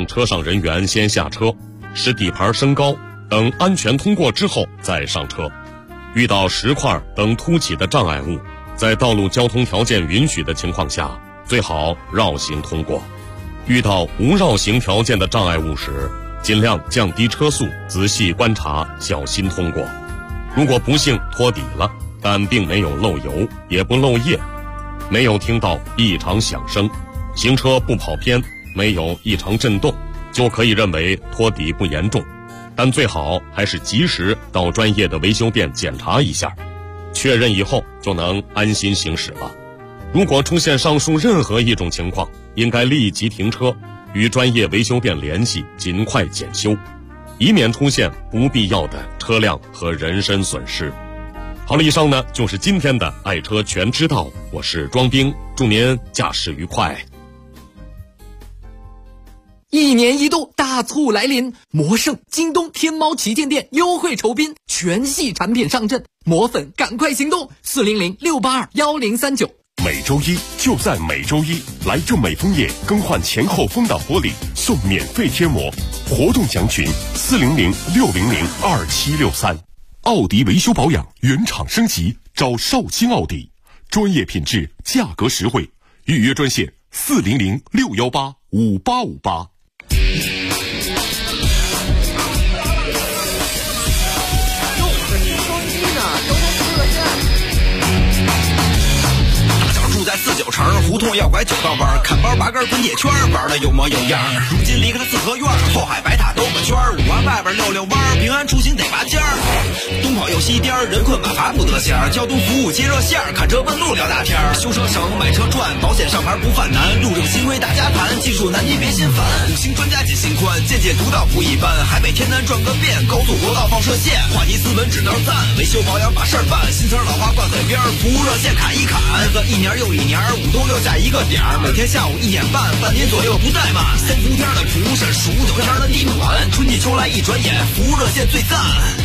让车上人员先下车，使底盘升高，等安全通过之后再上车。遇到石块等凸起的障碍物，在道路交通条件允许的情况下，最好绕行通过。遇到无绕行条件的障碍物时，尽量降低车速，仔细观察，小心通过。如果不幸脱底了，但并没有漏油，也不漏液，没有听到异常响声，行车不跑偏，没有异常震动，就可以认为脱底不严重。但最好还是及时到专业的维修店检查一下，确认以后就能安心行驶了。如果出现上述任何一种情况，应该立即停车，与专业维修店联系，尽快检修，以免出现不必要的车辆和人身损失。好了，以上呢就是今天的爱车全知道，我是庄兵，祝您驾驶愉快。 一年一度大促来临，魔圣、京东、天猫旗舰店优惠酬宾，全系产品上阵，魔粉赶快行动！400-682-1039。 每周一就在每周一，来正美枫叶更换前后风挡玻璃送免费贴膜，活动详询400-600-2763。奥迪维修保养原厂升级，找绍兴奥迪，专业品质，价格实惠，预约专线400-618-5858。 住在49城，胡同要拐9道弯，看包8根滚铁圈，玩的有模有样。如今离开了四合院，后海白塔兜个圈，5环外边溜溜弯，平安出行得拔尖儿。东跑又西颠，人困马乏不得闲，交通服务接热线，看车问路聊大天，修车省买车赚，保险上牌不犯难，路政新规大家谈，技术难题别心烦。5星专家解心宽，见解独到不一般，海北天南转个遍，高速国道放射线，话题斯文只能赞，维修保养把事儿办，新词老话挂嘴边，服务热线砍一砍，个一年又一年，5冬6夏一个点儿，每天下午1点半，半年左右不怠慢。3伏天的蒲扇，数9天的地暖，春季秋来一转眼，服务热线最赞。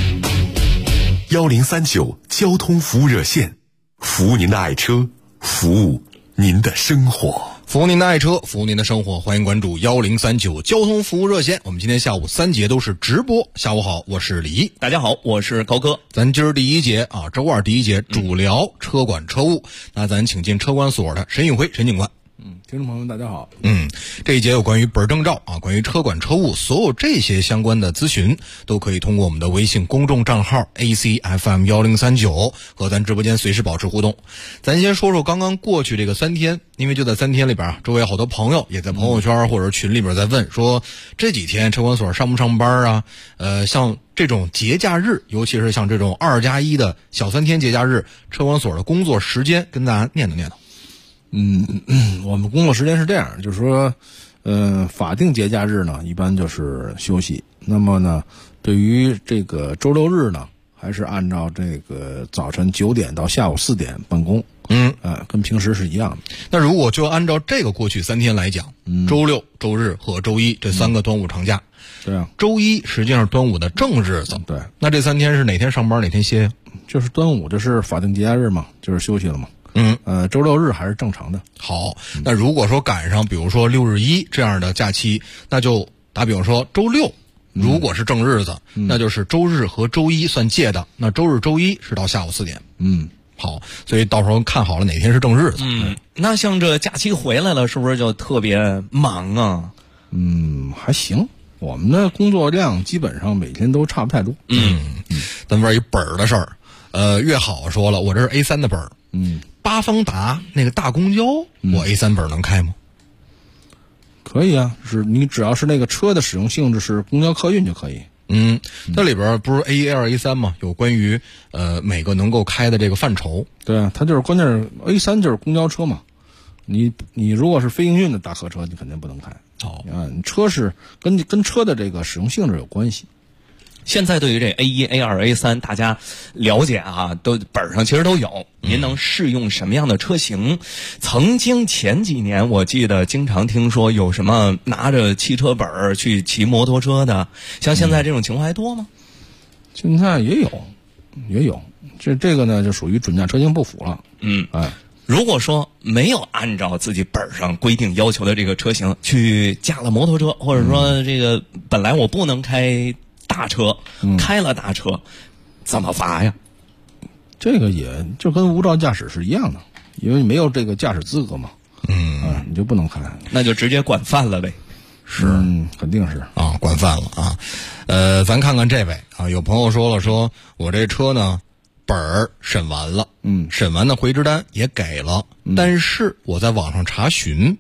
1039交通服务热线，服务您的爱车，服务您的生活。 服务您的爱车，服务您的生活，欢迎关注1039交通服务热线。我们今天下午3节都是直播。下午好，我是李毅。 大家好，我是高哥。 咱今儿第一节啊，周二第一节主聊车管车务。那咱请进车管所的沈永辉沈警官。 听众朋友们大家好。 这一节有关于本证照啊，关于车管车务所有这些相关的咨询，都可以通过我们的微信公众账号 ACFM1039 和咱直播间随时保持互动。咱先说说刚刚过去这个3天，因为就在3天里边，周围好多朋友也在朋友圈或者群里边在问说，这几天车管所上不上班啊？像这种节假日，尤其是像这种2+1的小3天节假日，车管所的工作时间跟大家念叨念叨。 我们工作时间是这样，就是说，法定节假日呢，一般就是休息。那么呢，对于这个周六日呢，还是按照这个早晨9点到下午4点办公。跟平时是一样的。 那如果就按照这个过去3天来讲，周六、周日和周一这3个端午长假， 对啊， 周一实际上是端午的正日子。 对， 那这3天是哪天上班哪天歇呀？ 就是端午，这是法定节假日嘛，就是休息了嘛。周六日还是正常的。 好，那如果说赶上比如说6日1这样的假期，那就打比方说周六如果是正日子，那就是周日和周一算借的，那周日周一是到下午4点。好，所以到时候看好了哪天是正日子。 那像这假期回来了，是不是就特别忙啊？ 还行，我们的工作量基本上每天都差不太多。 咱玩一本儿的事儿，越好说了，我这是 A3 的本儿。八方达那个大公交，我 A3 本能开吗？ 可以啊，是你只要是那个车的使用性质是公交客运就可以。 它里边不是 A1、A3 吗？有关于每个能够开的这个范畴。 对啊，它就是关键是 A3 就是公交车嘛。你如果是非营运的大客车，你肯定不能开。你车是跟车的这个使用性质有关系。 现在对于这 A1、A2、A3， 大家了解啊，都本上其实都有。您能适用什么样的车型？曾经前几年我记得经常听说有什么拿着汽车本去骑摩托车的，像现在这种情况还多吗？ 现在也有，这个呢就属于准驾车型不符了。 如果说没有按照自己本上规定要求的这个车型去驾了摩托车，或者说这个本来我不能开大车，开了大车，怎么罚呀？ 这个也就跟无照驾驶是一样的，因为你没有这个驾驶资格嘛，你就不能开， 那就直接管犯了呗。 是， 肯定是啊，管饭了啊。咱看看这位啊，有朋友说了，说我这车呢本儿审完了，审完的回执单也给了，但是我在网上查询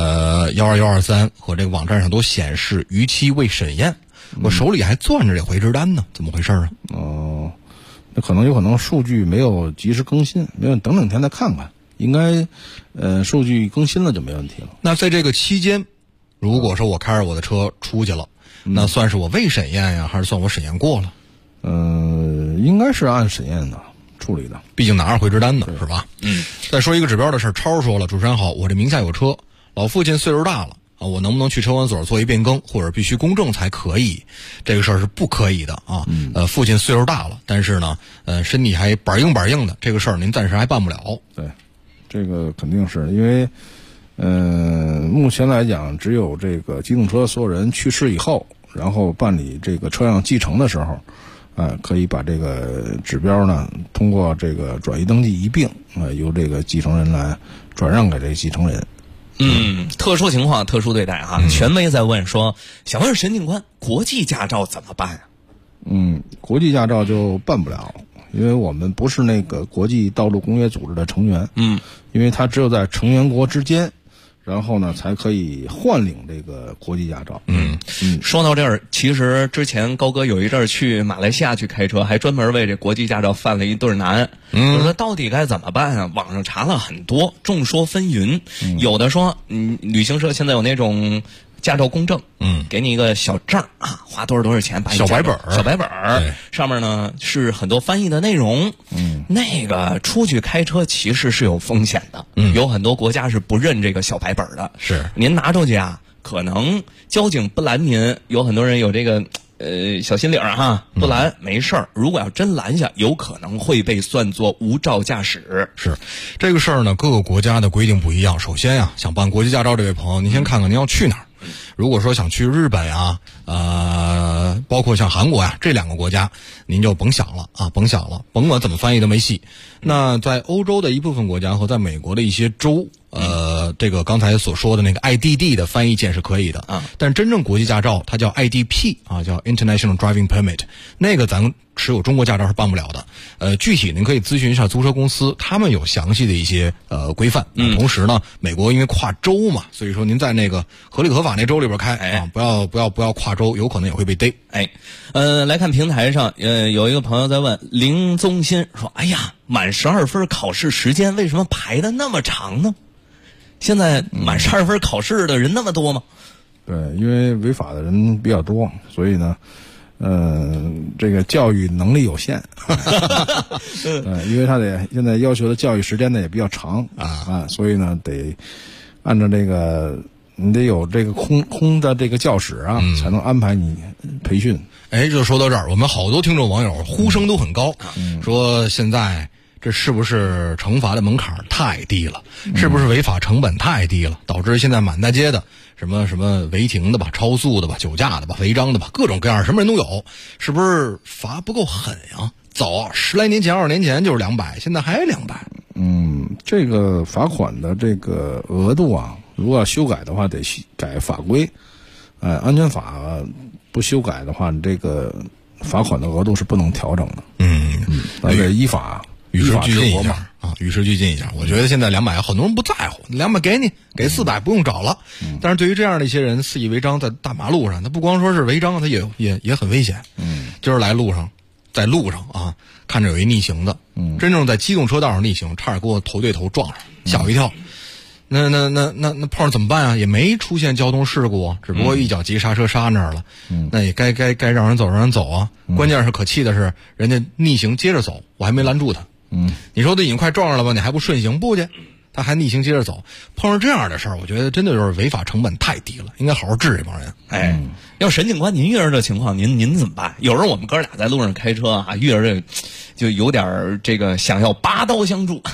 ，12123和这个网站上都显示逾期未审验，我手里还攥着这回执单呢，怎么回事啊？ 哦，那有可能数据没有及时更新，没有等两天再看看，应该数据更新了就没问题了。 那在这个期间，如果说我开着我的车出去了，那算是我未审验呀，还是算我审验过了？ 应该是按审验的处理的， 毕竟拿着回执单的是吧？再说一个指标的事，超说了，主持人好，我这名下有车，老父亲岁数大了啊，我能不能去车管所做一变更，或者必须公证才可以？这个事儿是不可以的啊。父亲岁数大了，但是呢，身体还板硬的，这个事儿您暂时还办不了。 对，这个肯定是因为。目前来讲，只有这个机动车所有人去世以后，然后办理这个车辆继承的时候，可以把这个指标呢通过这个转移登记一并，由这个继承人来转让给这个继承人。 特殊情况特殊对待啊。权威在问说，想问沈警官，国际驾照怎么办啊？ 国际驾照就办不了，因为我们不是那个国际道路工业组织的成员。因为它只有在成员国之间。然后呢，才可以换领这个国际驾照。 说到这儿，其实之前高哥有一阵儿去马来西亚去开车，还专门为这国际驾照犯了一对难。就说到底该怎么办啊？网上查了很多，众说纷纭。有的说，旅行社现在有那种驾照公证，给你一个小证啊，花多少钱把你小白本上面呢是很多翻译的内容。那个出去开车其实是有风险的，有很多国家是不认这个小白本的。 是您拿出去啊，可能交警不拦您，有很多人有这个小心领哈，不拦没事儿。如果要真拦下，有可能会被算作无照驾驶。 是这个事儿呢，各个国家的规定不一样。首先呀，想办国际驾照这位朋友，您先看看您要去哪儿。如果说想去日本啊，包括像韩国呀这两个国家，您就甭想了啊，甭管怎么翻译都没戏。那在欧洲的一部分国家和在美国的一些州，这个刚才所说的那个 IDD 的翻译件是可以的啊，但真正国际驾照它叫 IDP 啊，叫 International Driving Permit， 那个咱持有中国驾照是办不了的。具体您可以咨询一下租车公司，他们有详细的一些规范。同时呢，美国因为跨州嘛，所以说您在那个合理合法那州里边开啊，不要跨州，有可能也会被逮。 来看平台上，有一个朋友在问林宗新说：“哎呀，满12分考试时间为什么排的那么长呢？现在满12分考试的人那么多吗？” 对，因为违法的人比较多，所以呢，这个教育能力有限，因为他现在要求的教育时间呢也比较长所以呢得按照这个。你得有这个空的这个教室啊，才能安排你培训。 就说到这儿，我们好多听众网友呼声都很高，说现在这是不是惩罚的门槛太低了？是不是违法成本太低了？导致现在满大街的什么违停的吧、超速的吧、酒驾的吧、违章的吧，各种各样什么人都有，是不是罚不够狠呀？早10来年前、20年前就是200，现在还200。 这个罚款的这个额度啊。如果要修改的话，得改法规，安全法不修改的话，你这个罚款的额度是不能调整的。而且依法与时俱进一下啊，与时俱进一下。我觉得现在200，很多人不在乎，200给你，给400不用找了。但是对于这样的一些人肆意违章，在大马路上，他不光说是违章，他也很危险。今儿在路上啊，看着有一逆行的，真正在机动车道上逆行，差点给我头对头撞上，吓我一跳。那碰上怎么办啊？也没出现交通事故，只不过一脚急刹车刹那儿了。那也该让人走啊。关键是可气的是，人家逆行接着走，我还没拦住他。你说他已经快撞上了吧？你还不顺行？不去，他还逆行接着走。碰上这样的事儿，我觉得真的就是违法成本太低了，应该好好治这帮人。 要沈警官，您遇到这情况，您怎么办？有时候我们哥俩在路上开车啊，遇到这个就有点这个想要拔刀相助。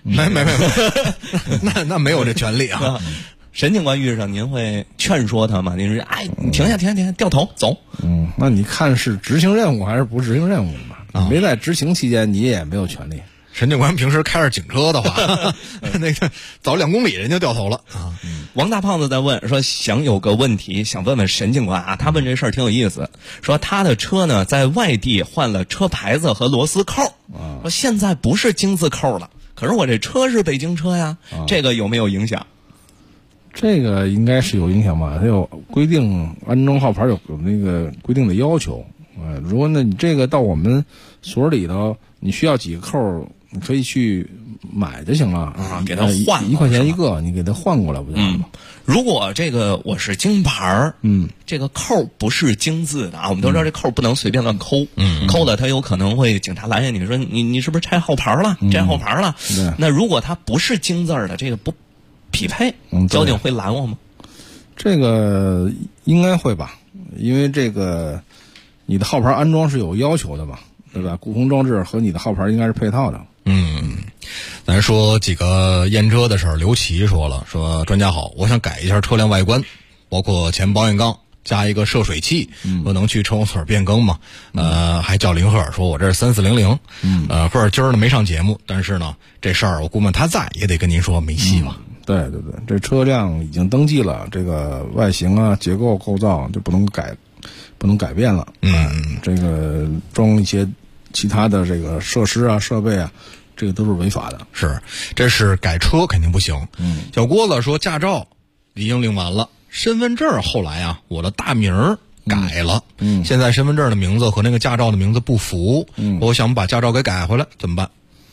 没，那没有这权利啊。 沈警官遇上您会劝说他吗？您说哎，你停下，掉头走。 那你看是执行任务还是不执行任务嘛？你没在执行期间，你也没有权利。 沈警官平时开着警车的话，那个早2公里人就掉头了啊。 王大胖子在问说，想有个问题想问问沈警官啊，他问这事儿挺有意思，说他的车呢在外地换了车牌子和螺丝扣，说现在不是京字扣了，可是我这车是北京车呀，这个有没有影响？ 这个应该是有影响吧？它有规定，安装号牌有那个规定的要求。如果呢你这个到我们所里头，你需要几个扣，你可以去买就行了啊，给他换 1块钱一个，你给他换过来不就行了吗？ 如果这个我是京牌这个扣不是京字的啊，我们都知道这扣不能随便乱抠，抠了他有可能会警察拦下你说你是不是拆号牌了？拆号牌了？那如果它不是京字的，这个不匹配，交警会拦我吗？ 这个应该会吧，因为这个你的号牌安装是有要求的嘛，对吧？固控装置和你的号牌应该是配套的。 咱说几个验车的事儿。刘琦说了，说专家好，我想改一下车辆外观，包括前保险杠加一个涉水器，我能去车管所变更吗？还叫林赫尔说，我这是3400，赫尔今儿呢没上节目，但是呢这事儿我估摸他在也得跟您说没戏了。 对，这车辆已经登记了，这个外形啊、结构、构造就不能改变了。这个装一些其他的这个设施啊、设备啊，这个都是违法的。 是，这是改车肯定不行。小郭子说，驾照已经领完了，身份证后来啊，我的大名改了。现在身份证的名字和那个驾照的名字不符。我想把驾照给改回来，怎么办？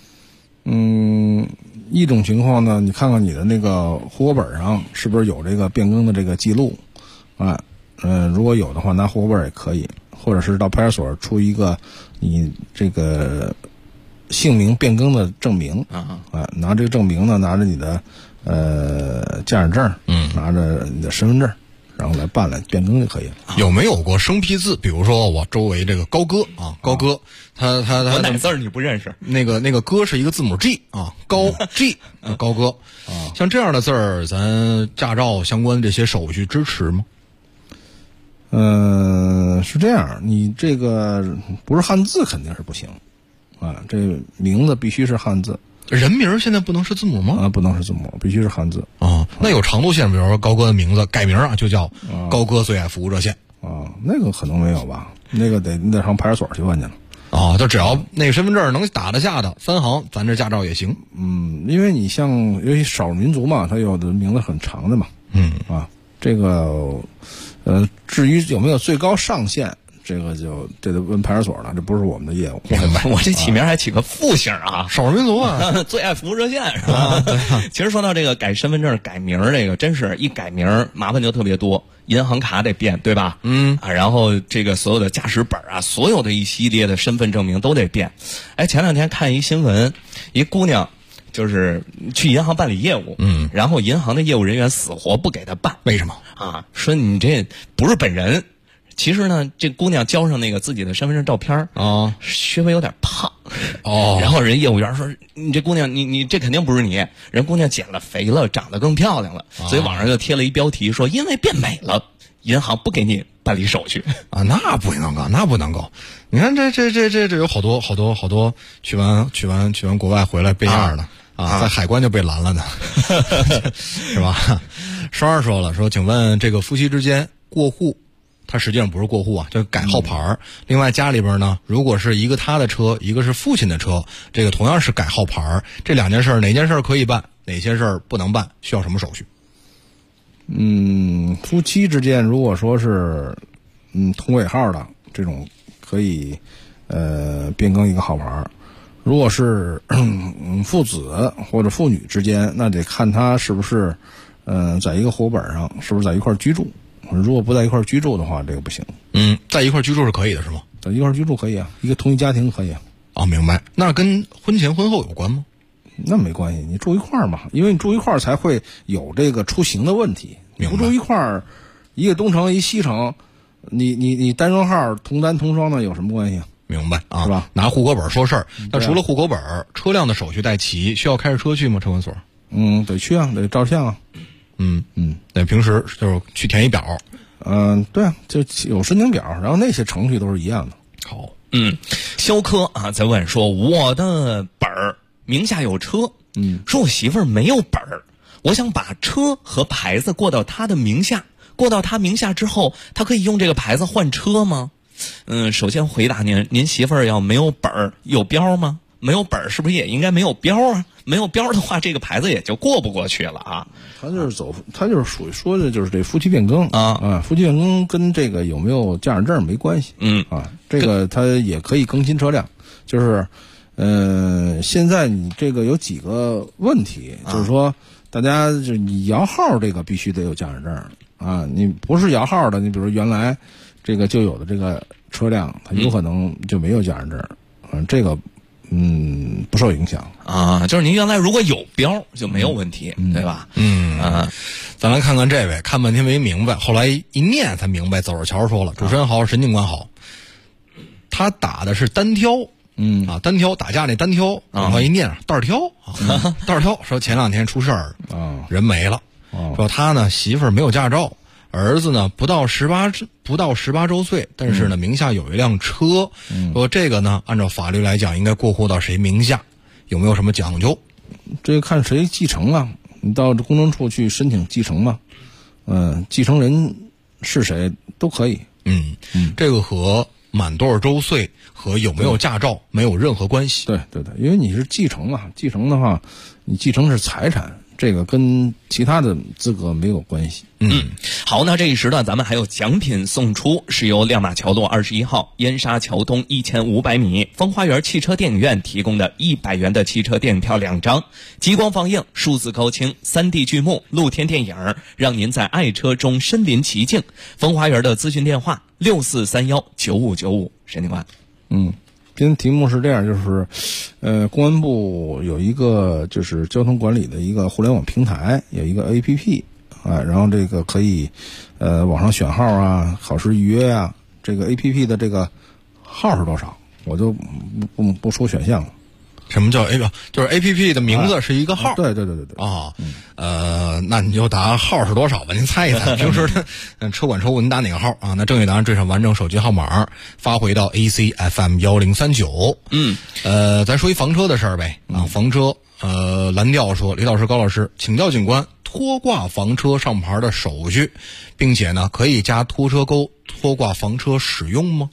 一种情况呢，你看看你的那个户口本上是不是有这个变更的这个记录啊？如果有的话，拿户口本也可以，或者是到派出所出一个你这个姓名变更的证明拿这个证明呢，拿着你的驾驶证，拿着你的身份证，然后来办了变更就可以了。 有没有过生僻字？比如说我周围这个高哥啊，高哥，他哪字儿你不认识？ 那个哥是一个字母 G 啊，高 G 高哥像这样的字儿，咱驾照相关的这些手续支持吗？ 是这样，你这个不是汉字肯定是不行啊，这名字必须是汉字。 人名现在不能是字母吗？ 不能是字母，必须是汉字啊。那有长度限制，比如说高哥的名字改名啊，就叫高哥最爱服务热线那个可能没有吧？那个你得上派出所去问去了。 就只要那个身份证能打得下的3行，咱这驾照也行。 因为你像尤其少数民族嘛，他有的名字很长的嘛。这个至于有没有最高上限，这得问派出所了，这不是我们的业务。 我这起名还起个复姓啊， 少数民族啊， 最爱服务热线是吧？其实说到这个改身份证改名这个，真是一改名麻烦就特别多，银行卡得变，对吧？然后这个所有的驾驶本啊，所有的一系列的身份证明都得变。前2天看一新闻，一姑娘就是去银行办理业务，然后银行的业务人员死活不给她办， 为什么说你这不是本人。其实呢，这姑娘交上那个自己的身份证照片稍微有点胖然后人业务员说，你这姑娘你这肯定不是你，人姑娘减了肥了，长得更漂亮了，所以网上就贴了一标题说，因为变美了，银行不给你办理手续那不能够，那不能够。你看这有好多去完国外回来变样的在海关就被拦了的是吧？双儿说了，说请问这个夫妻之间过户，他实际上不是过户啊，就改号牌另外家里边呢，如果是一个他的车，一个是父亲的车，这个同样是改号牌这2件事哪件事可以办，哪些事不能办，需要什么手续？ 夫妻之间如果说是同尾号的这种，可以变更一个号牌。如果是父子或者父女之间，那得看他是不是在一个户口本上，是不是在一块居住。如果不在一块居住的话，这个不行。 在一块居住是可以的，是吗？ 在一块居住可以啊，一个同一家庭可以啊。 明白。那跟婚前婚后有关吗？ 那没关系，你住一块儿嘛，因为你住一块儿才会有这个出行的问题。你不住一块儿，一个东城一西城，你单双号同单同双的有什么关系啊？ 明白啊， 是吧？ 拿户口本说事儿。那除了户口本，车辆的手续带齐，需要开着车去吗？车管所？ 得去啊，得照相啊。 对，平时就是去填一表。 对啊，就有申请表，然后那些程序都是一样的。 好， 肖科啊，在问说我的本儿名下有车，说我媳妇儿没有本儿，我想把车和牌子过到她的名下，过到她名下之后，她可以用这个牌子换车吗？首先回答您媳妇儿要没有本儿有标吗？没有本儿是不是也应该没有标啊？没有标的话，这个牌子也就过不过去了啊。 他就是属于说的就是这夫妻变更夫妻变更跟这个有没有驾驶证没关系。这个他也可以更新车辆，就是现在你这个有几个问题，就是说大家就你摇号这个必须得有驾驶证啊，你不是摇号的，你比如原来这个就有的这个车辆，它有可能就没有驾驶证，这个不受影响啊，就是您原来如果有标就没有问题，对吧？ 咱来看看这位，看半天没明白，后来一念才明白。走着瞧说了，主持人好，沈警官好。他打的是单挑，单挑打架那单挑，然后一念袋挑，袋挑说前2天出事儿人没了，说他呢媳妇儿没有驾照。儿子呢不到18周岁，但是呢名下有一辆车，说这个呢按照法律来讲应该过户到谁名下，有没有什么讲究？ 这个看谁继承啊，你到公证处去申请继承嘛，继承人是谁都可以。 这个和满多少周岁和有没有驾照没有任何关系。 对，因为你是继承嘛，继承的话，你继承是财产。这个跟其他的资格没有关系。 好，那这一时段咱们还有奖品送出，是由亮马桥路21号燕莎桥东1500米风花园汽车电影院提供的100元的汽车电影票2张，极光放映、数字高清、3D 剧目、露天电影，让您在爱车中身临其境。风花园的咨询电话64319595，沈警官。 今天题目是这样，就是公安部有一个就是交通管理的一个互联网平台，有一个 APP 然后这个可以网上选号啊，考试预约啊，这个 APP 的这个号是多少，我就不说选项了。 什么叫 APP？ 就是 APP 的名字是一个号。 对那你就答号是多少吧，您猜一猜。平时的车管车务您打哪个号啊？那正确答案缀上完整手机号码，发回到 ACFM 1039。咱说一房车的事儿呗。房车蓝调说，李老师高老师，请教警官，拖挂房车上牌的手续，并且呢可以加拖车钩拖挂房车使用吗？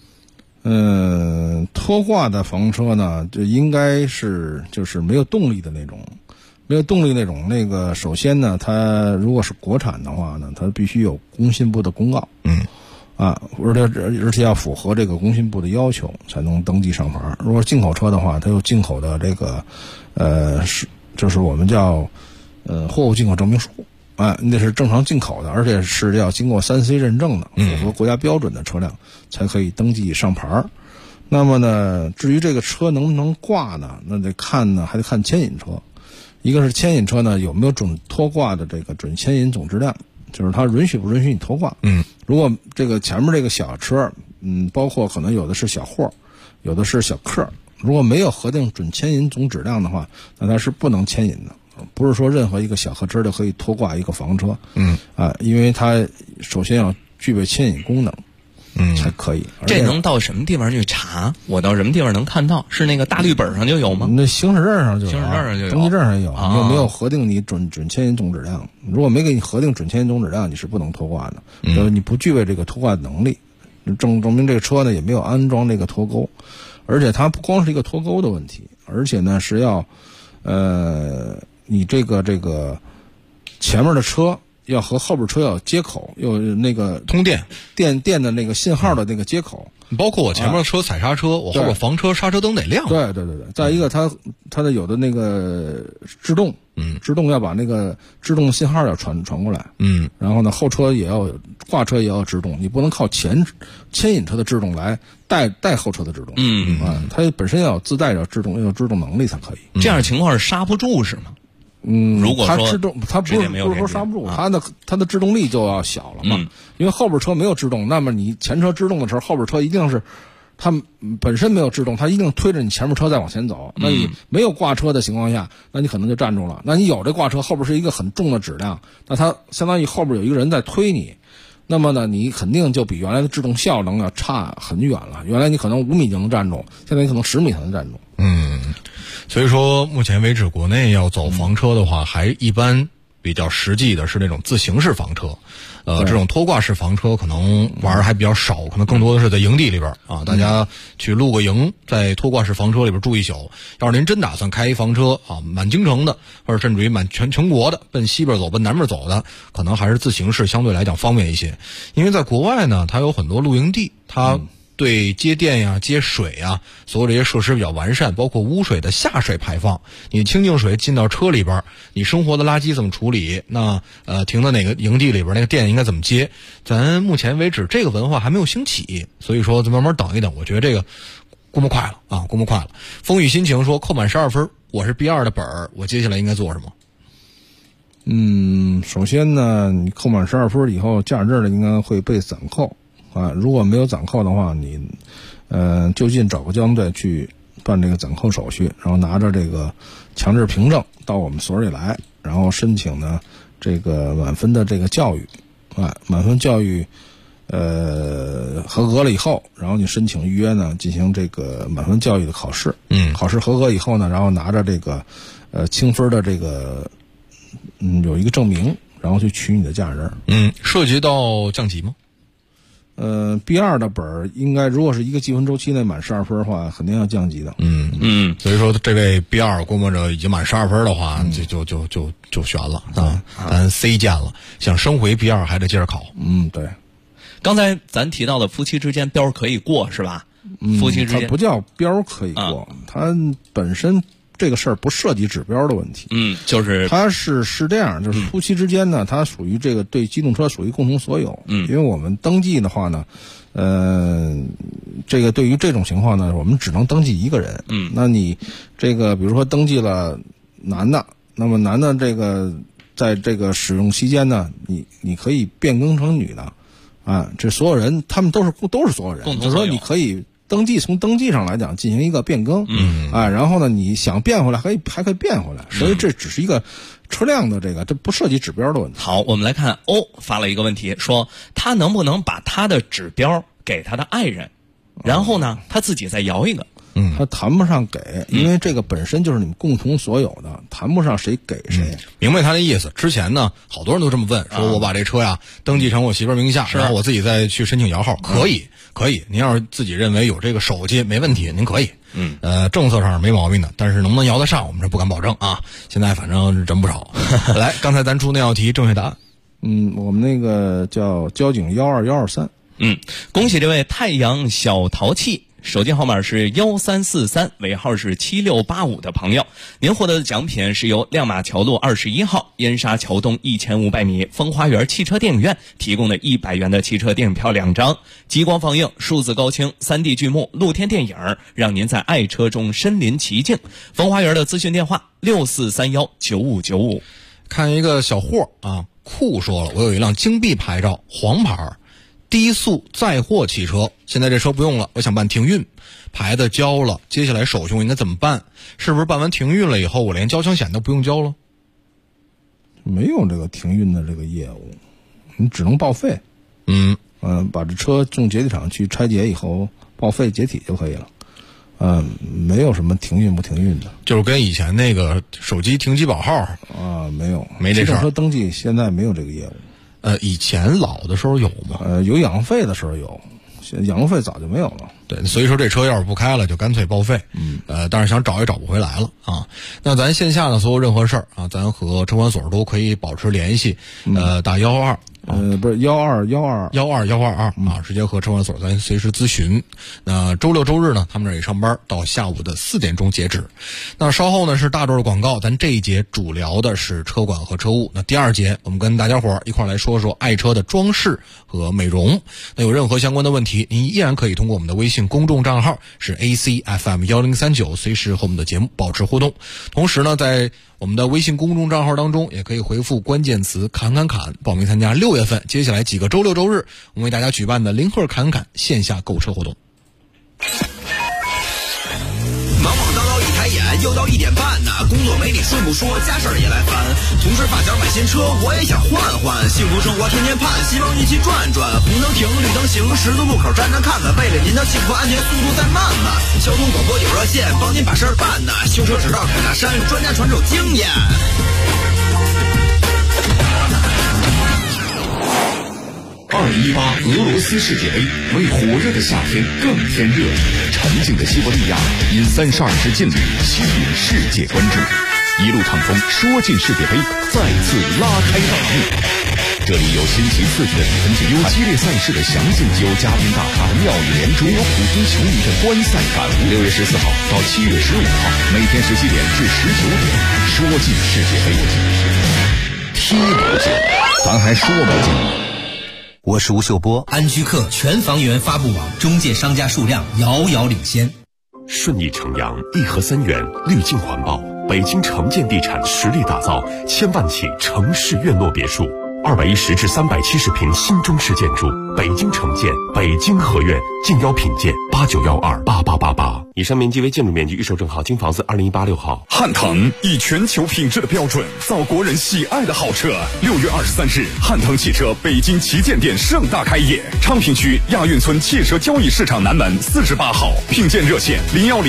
拖挂的房车呢，就应该是就是没有动力的那种，那个首先呢，它如果是国产的话呢，它必须有工信部的公告，而且要符合这个工信部的要求才能登记上牌。如果进口车的话，它有进口的这个就是我们叫货物进口证明书。那是正常进口的，而且是要经过3C 认证的，符合国家标准的车辆才可以登记上牌。那么呢，至于这个车能不能挂呢，那得看呢，还得看牵引车。一个是牵引车呢有没有拖挂的这个准牵引总质量，就是它允许不允许你拖挂。如果这个前面这个小车，包括可能有的是小货，有的是小客，如果没有核定准牵引总质量的话，那它是不能牵引的。不是说任何一个小客车就可以拖挂一个房车，因为它首先要具备牵引功能，才可以。 这能到什么地方去查？我到什么地方能看到？是那个大绿本上就有吗？ 那行驶证上就有，登记证上有。你有没有核定你准牵引总质量？如果没给你核定准牵引总质量，你是不能拖挂的，就是你不具备这个拖挂能力，证明这个车呢也没有安装这个拖钩，而且它不光是一个拖钩的问题，而且呢是要你这个前面的车要和后边车要接口，有那个通电的那个信号的那个接口， 包括我前面的车踩刹车，我后边房车刹车灯得亮。 对。再一个，它的有的那个制动，制动要把那个制动信号要传过来，然后呢后车也要挂车也要制动，你不能靠牵引车的制动来带后车的制动，它本身要有自带要有制动能力才可以。 这样情况是刹不住是吗？如果说它不是说刹不住，它的制动力就要小了嘛，因为后边车没有制动，那么你前车制动的时候，后边车一定是它本身没有制动，它一定推着你前面车再往前走。那你没有挂车的情况下，那你可能就站住了。那你有这挂车，后边是一个很重的质量，那它相当于后边有一个人在推你，那么呢，你肯定就比原来的制动效能要差很远了。原来你可能5米就能站住，现在你可能10米才能站住。 所以说目前为止，国内要走房车的话，还一般比较实际的是那种自行式房车。这种拖挂式房车可能玩还比较少，可能更多的是在营地里边啊，大家去露个营，在拖挂式房车里边住一宿。要是您真打算开一房车啊，满京城的，或者甚至于满全国的，奔西边走，奔南边走的，可能还是自行式相对来讲方便一些。因为在国外呢，它有很多露营地，它对接电呀、接水呀，所有这些设施比较完善，包括污水的下水排放。你清净水进到车里边，你生活的垃圾怎么处理？那停到哪个营地里边，那个电应该怎么接？咱目前为止这个文化还没有兴起，所以说就慢慢等一等。我觉得这个过么快了啊，过么快了。风雨心情说扣满12分，我是 B2 的本儿，我接下来应该做什么？ 首先呢，你扣满12分以后，驾驶证呢应该会被暂扣。如果没有暂扣的话，你就近找个交通队去办这个暂扣手续，然后拿着这个强制凭证到我们所里来，然后申请呢这个满分的这个教育，满分教育合格了以后，然后你申请预约呢进行这个满分教育的考试，考试合格以后呢，然后拿着这个轻分的这个有一个证明，然后去取你的驾驶证。 涉及到降级吗 ？B2 的本儿应该，如果是一个计分周期内满12分的话，肯定要降级的。 所以说这位 B2 估摸着已经满12分的话，就悬了啊，咱 C 见了，想升回 B2 还得接着考。 对。 刚才咱提到的夫妻之间标可以过是吧？夫妻之间它不叫标可以过，它本身这个事儿不涉及指标的问题。 就是它是这样，就是夫妻之间呢，它属于这个对机动车属于共同所有。因为我们登记的话呢，这个对于这种情况呢，我们只能登记一个人。那你这个比如说登记了男的，那么男的这个在这个使用期间呢，你可以变更成女的。这所有人他们都是所有人，就是说你可以从登记上来讲进行一个变更，然后呢，你想变回来还可以变回来，所以这只是一个车辆的这不涉及指标的问题。 好，我们来看欧发了一个问题，说他能不能把他的指标给他的爱人，然后呢他自己再摇一个。 他谈不上给，因为这个本身就是你们共同所有的，谈不上谁给谁。 明白他的意思。之前呢，好多人都这么问，说我把这车呀登记成我媳妇名下，然后我自己再去申请摇号，可以。您要是自己认为有这个手机没问题，您可以。政策上没毛病的，但是能不能摇得上，我们是不敢保证啊。现在反正人不少。来，刚才咱出那道题正确答案。 我们那个叫交警12123。 恭喜这位太阳小淘气。手机号码是1343，尾号是7685的朋友，您获得的奖品是由亮马桥路21号燕莎桥东1500米风花园汽车电影院提供的100元的汽车电影票2张，激光放映、数字高清、3D 剧目、露天电影，让您在爱车中身临其境。风花园的咨询电话64319595。 看一个小货啊，酷说了，我有一辆京 B 牌照，黄牌。低速载货汽车，现在这车不用了，我想办停运，牌子交了，接下来手续我应该怎么办？是不是办完停运了以后，我连交强险都不用交了？ 没有这个停运的这个业务，你只能报废。把这车送解体厂去拆解以后报废解体就可以了。没有什么停运不停运的， 就是跟以前那个手机停机保号没这事儿。 汽车登记现在没有这个业务。 以前老的时候有吗？ 有养费的时候有，养费早就没有了。 对，所以说这车要是不开了，就干脆报废。但是想找也找不回来了啊。那咱线下的所有任何事儿啊，咱和车管所都可以保持联系。打122。 不是12122 啊，直接和车管所咱随时咨询。那周六周日呢，他们这里上班到下午的4点钟截止。那稍后呢是大段的广告，咱这一节主聊的是车管和车务。那第2节我们跟大家伙一块来说说爱车的装饰和美容。那有任何相关的问题，您依然可以通过我们的微信公众账号是 ACFM1039，随时和我们的节目保持互动。同时呢，在我们的微信公众账号当中，也可以回复关键词“侃”报名参加6月份接下来几个周六周日我们为大家举办的林鹤侃线下购车活动。 又到1点半呢，工作没你顺不说，家事儿也来烦。同事发小买新车，我也想换换，幸福生活天天盼，希望一起转转。红灯停，绿灯行，十字路口站站看看，为了您的幸福安全，速度再慢慢。交通广播有热线，帮您把事儿办呢。修车指导凯大山，专家传授经验。 2018俄罗斯世界杯为火热的夏天更添热，沉静的西伯利亚因32支劲旅吸引世界关注，一路畅通说进世界杯，再次拉开大幕。这里有新奇刺激的比分解有激烈赛事的详尽，有嘉宾大咖的妙语连珠，有普通球迷的观赛感悟。6月14号到7月15号，每天17点至19点，说进世界杯，踢不进，咱还说不进。 我是吴秀波，安居客全房源发布网中介商家数量遥遥领先。 顺义城阳1河3园绿境环保，北京城建地产实力打造1000万起城市院落别墅，210至370平新中式建筑，北京城建，北京合院，敬邀品鉴8912888888。以上面积为建筑面积，预售证号京房子2018-6号。 汉腾以全球品质的标准造国人喜爱的好车。6月23日，汉腾汽车北京旗舰店盛大开业，昌平区亚运村汽车交易市场南门48号，品鉴热线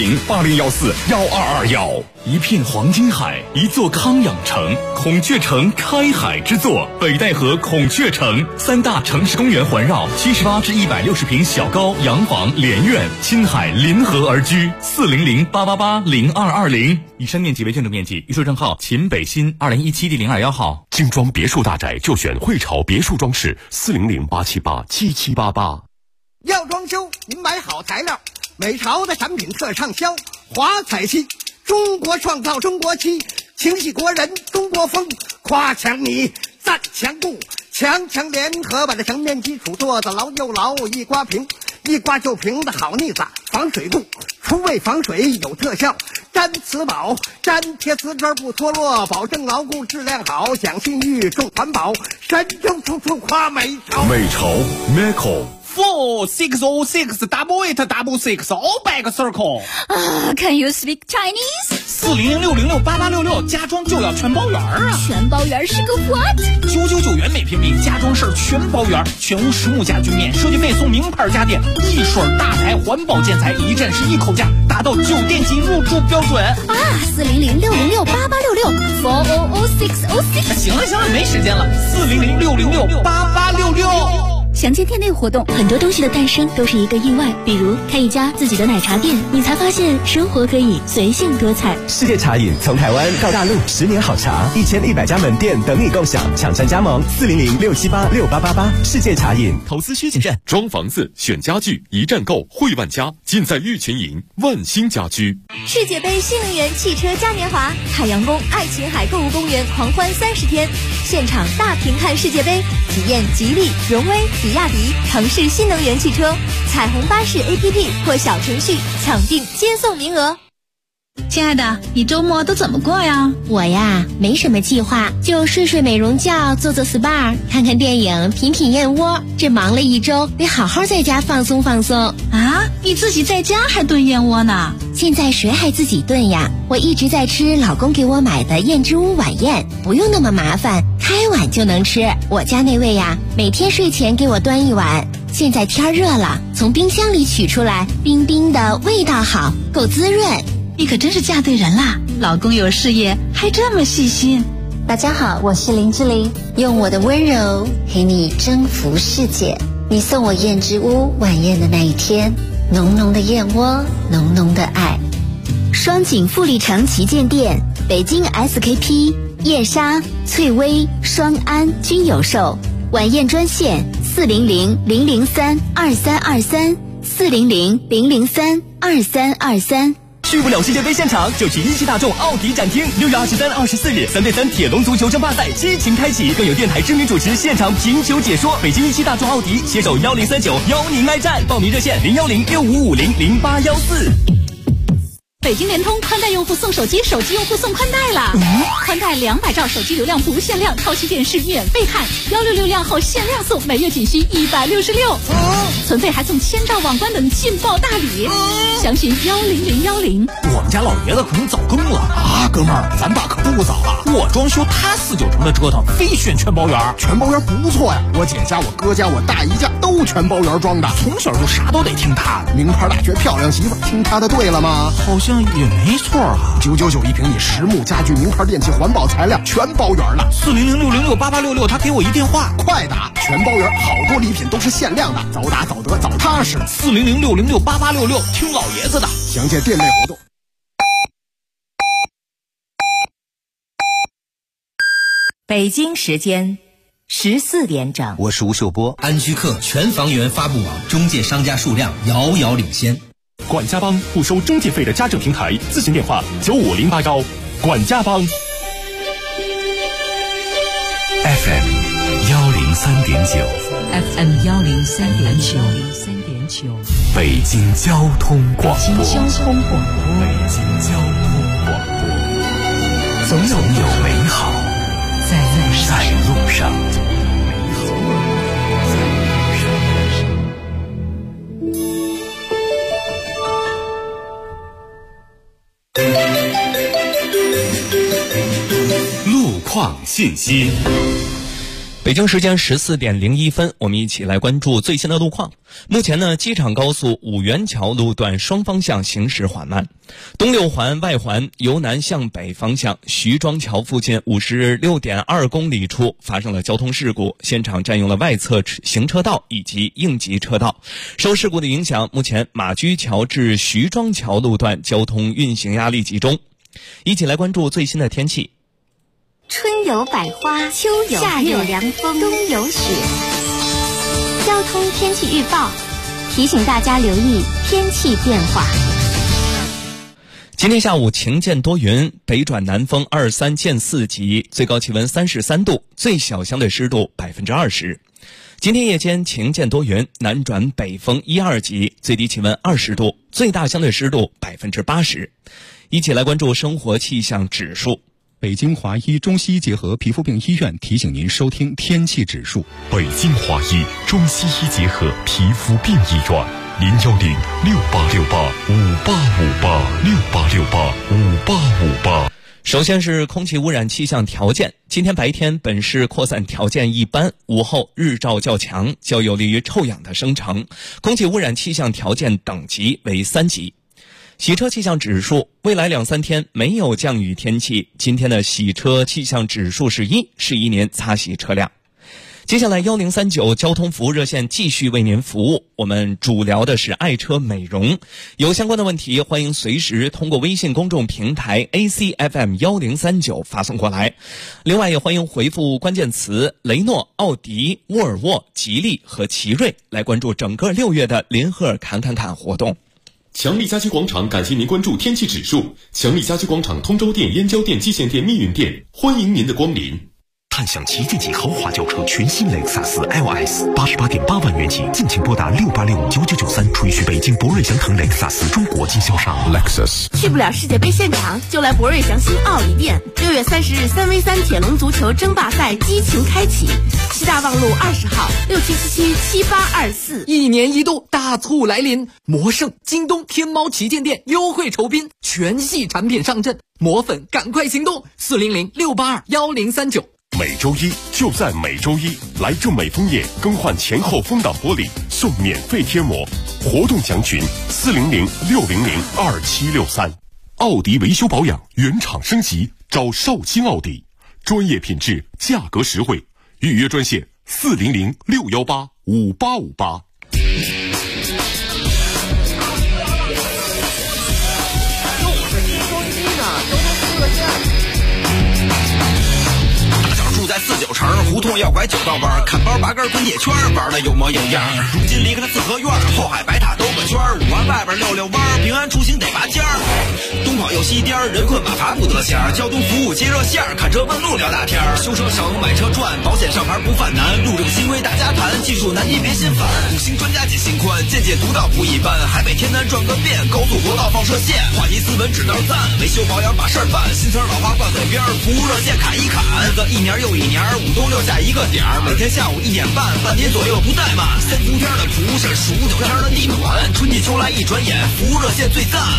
010-8014-1221。 一片黄金海，一座康养城，孔雀城开海之作，北戴河孔雀城，3大城市公园环绕，78至160平小高洋房连院，亲海临河而居。400-888-0220。以上面积为建筑面积，预售证号秦北新2017-02-1号。 精装别墅大宅就选汇潮别墅装饰，400-878-7788。 要装修，您买好材料，美潮的产品特畅销，华彩漆，中国创造中国漆，情系国人中国风，夸强米赞强度，强联合把这墙面基础做得牢又牢，一刮平，一刮就平的好腻子，防水度，除味防水有特效，粘瓷宝，粘贴瓷砖不脱落，保证牢固质量好，讲信誉重环保，神州处处夸美潮。 美潮 Meco $4-606-888-666 all back circle. Can you speak Chinese? 400-606-8866家装就要全包圆啊！ 全包圆是个 what ？999元每平米，家装事儿全包圆，全屋实木家具免设计费送名牌家电，一水大牌环保建材，一站式一口价，达到酒店级入住标准啊 ！400-606-8866 行了，没时间了，400-606-8866。 详见店内活动。很多东西的诞生都是一个意外，比如开一家自己的奶茶店，你才发现生活可以随性多彩。 世界茶饮从台湾到大陆，10年好茶，1100家门店等你共享，抢占加盟400-678-6888。世界茶饮， 投资需谨慎。 装房子选家具，一站购汇万家，尽在玉群营万兴家居。 世界杯新能源汽车嘉年华，海洋宫爱琴海购物公园狂欢30天，现场大屏看世界杯，体验吉利、荣威、比亚迪、腾势新能源汽车，彩虹巴士 APP 或小程序抢订接送名额。 亲爱的，你周末都怎么过呀？ 我呀，没什么计划，就睡美容觉，做SPA， 看看电影，品燕窝。这忙了一周，得好好在家放松放松。 啊，你自己在家还炖燕窝呢？ 现在谁还自己炖呀？我一直在吃老公给我买的燕之屋晚宴，不用那么麻烦，开碗就能吃。我家那位呀，每天睡前给我端一碗。现在天热了，从冰箱里取出来，冰冰的，味道好，够滋润。 你可真是嫁对人啦！老公有事业，还这么细心。 大家好，我是林志玲，用我的温柔陪你征服世界。你送我燕之屋晚宴的那一天，浓浓的燕窝，浓浓的爱。 双井富力城旗舰店、北京 SKP、燕莎、翠微、双安均有售。晚宴专线400-003-2323 400-003-2323。 去不了世界杯现场，就去17大众奥迪展厅。6月23、24日3对3铁笼足球争霸赛激情开启，更有电台知名主持现场评球解说。北京17大众奥迪携手1039邀您来战，报名热线010-6550-0814。 北京联通宽带用户送手机，手机用户送宽带了。宽带200兆手机流量不限量，超级电视免费看，166量后限量送，每月仅需166。存费还送1000兆网关等劲爆大礼。详询10010。 我们家老爷子可能早更了啊，哥们儿，咱爸可不早啊！我装修他4、9成的折腾，非选全包圆。 全包圆不错呀，我姐家、我哥家、我大姨家都全包圆装的， 从小就啥都得听他的。 名牌大学漂亮媳妇，听他的对了吗？ 好像也没错啊。 999一平米，实木家具、名牌电器、环保材料全包圆了。 40060688866，他给我一电话， 快打！全包圆，好多礼品都是限量的，早打早得早踏实。 40060688866，听老爷子的。 详见店内活动。 北京时间14点整， 我是吴秀波。安居客全房源发布网，中介商家数量遥遥领先。 管家帮不收中介费的家政平台，咨询电话95081。管家帮 FM 103.9 FM 103.9， 北京交通广播。 北京交通广播， 总有美好在路上。路况信息。 北京时间14点01分，我们一起来关注最新的路况。目前呢，机场高速五元桥路段双方向行驶缓慢，东六环外环由南向北方向徐庄桥附近56.2公里处发生了交通事故，现场占用了外侧行车道以及应急车道。受事故的影响，目前马驹桥至徐庄桥路段交通运行压力集中。一起来关注最新的天气。 春有百花，秋有夏有凉风，冬有雪。交通天气预报提醒大家留意天气变化。 今天下午晴间多云，北转南风2、3见4级，最高气温33度，最小相对湿度20%。今天夜间晴间多云，南转北风1、2级，最低气温20度，最大相对湿度80%。一起来关注生活气象指数。 北京华医中西医结合皮肤病医院提醒您收听天气指数。 北京华医中西医结合皮肤病医院，01068685868586858。 首先是空气污染气象条件，今天白天本市扩散条件一般，午后日照较强，较有利于臭氧的生成，空气污染气象条件等级为3级。洗车气象指数，未来2、3天没有降雨天气，今天的洗车气象指数是1，是一年擦洗车辆。接下来1039交通服务热线继续为您服务，我们主聊的是爱车美容，有相关的问题欢迎随时通过微信公众平台 ACFM 1039发送过来，另外也欢迎回复关键词雷诺、奥迪、沃尔沃、吉利和奇瑞来关注整个6月的林赫尔侃活动。 强力家居广场感谢您关注天气指数。强力家居广场通州店、燕郊店、蓟县店、密云店，欢迎您的光临。 探享旗舰级豪华轿车全新雷克萨斯 LS88.8万元起，敬请拨打68659993，垂询北京博瑞祥腾雷克萨斯中国经销商。Lexus 去不了世界杯现场，就来博瑞祥新奥迪店。6月30日3v3铁笼足球争霸赛激情开启，西大望路20号67777824。 一年一度大促来临，魔圣、京东、天猫旗舰店优惠酬宾，全系产品上阵，魔粉赶快行动！40068211039。 每周一就在每周一，来正美枫叶更换前后风挡玻璃送免费贴膜，活动详询40060027763。奥迪维修保养原厂升级，找绍兴奥迪，专业品质，价格实惠，预约专线40061858858。 在49城胡同要拐9道弯，看包拔根滚铁圈，玩的有模有样。如今离开了四合院，后海白塔兜个圈，5环外边溜弯，平安出行得拔尖儿。东跑又西颠，人困马乏不得闲。交通服务接热线，看车问路聊大天。修车省买车赚，保险上牌不犯难。路这个新规大家谈，技术难题别心烦。5星专家解心宽， 见解独到不一般，海北天南转个遍，高速国道放射线，话题斯文指导赞，维修保养把事儿办，新词儿老话挂嘴边，服务热线砍一砍，日子一年又一年，5冬6夏一个点儿，每天下午1点半，半年左右不怠慢，3伏天的蒲是数9天的地暖，春季秋来一转眼，服务热线最赞。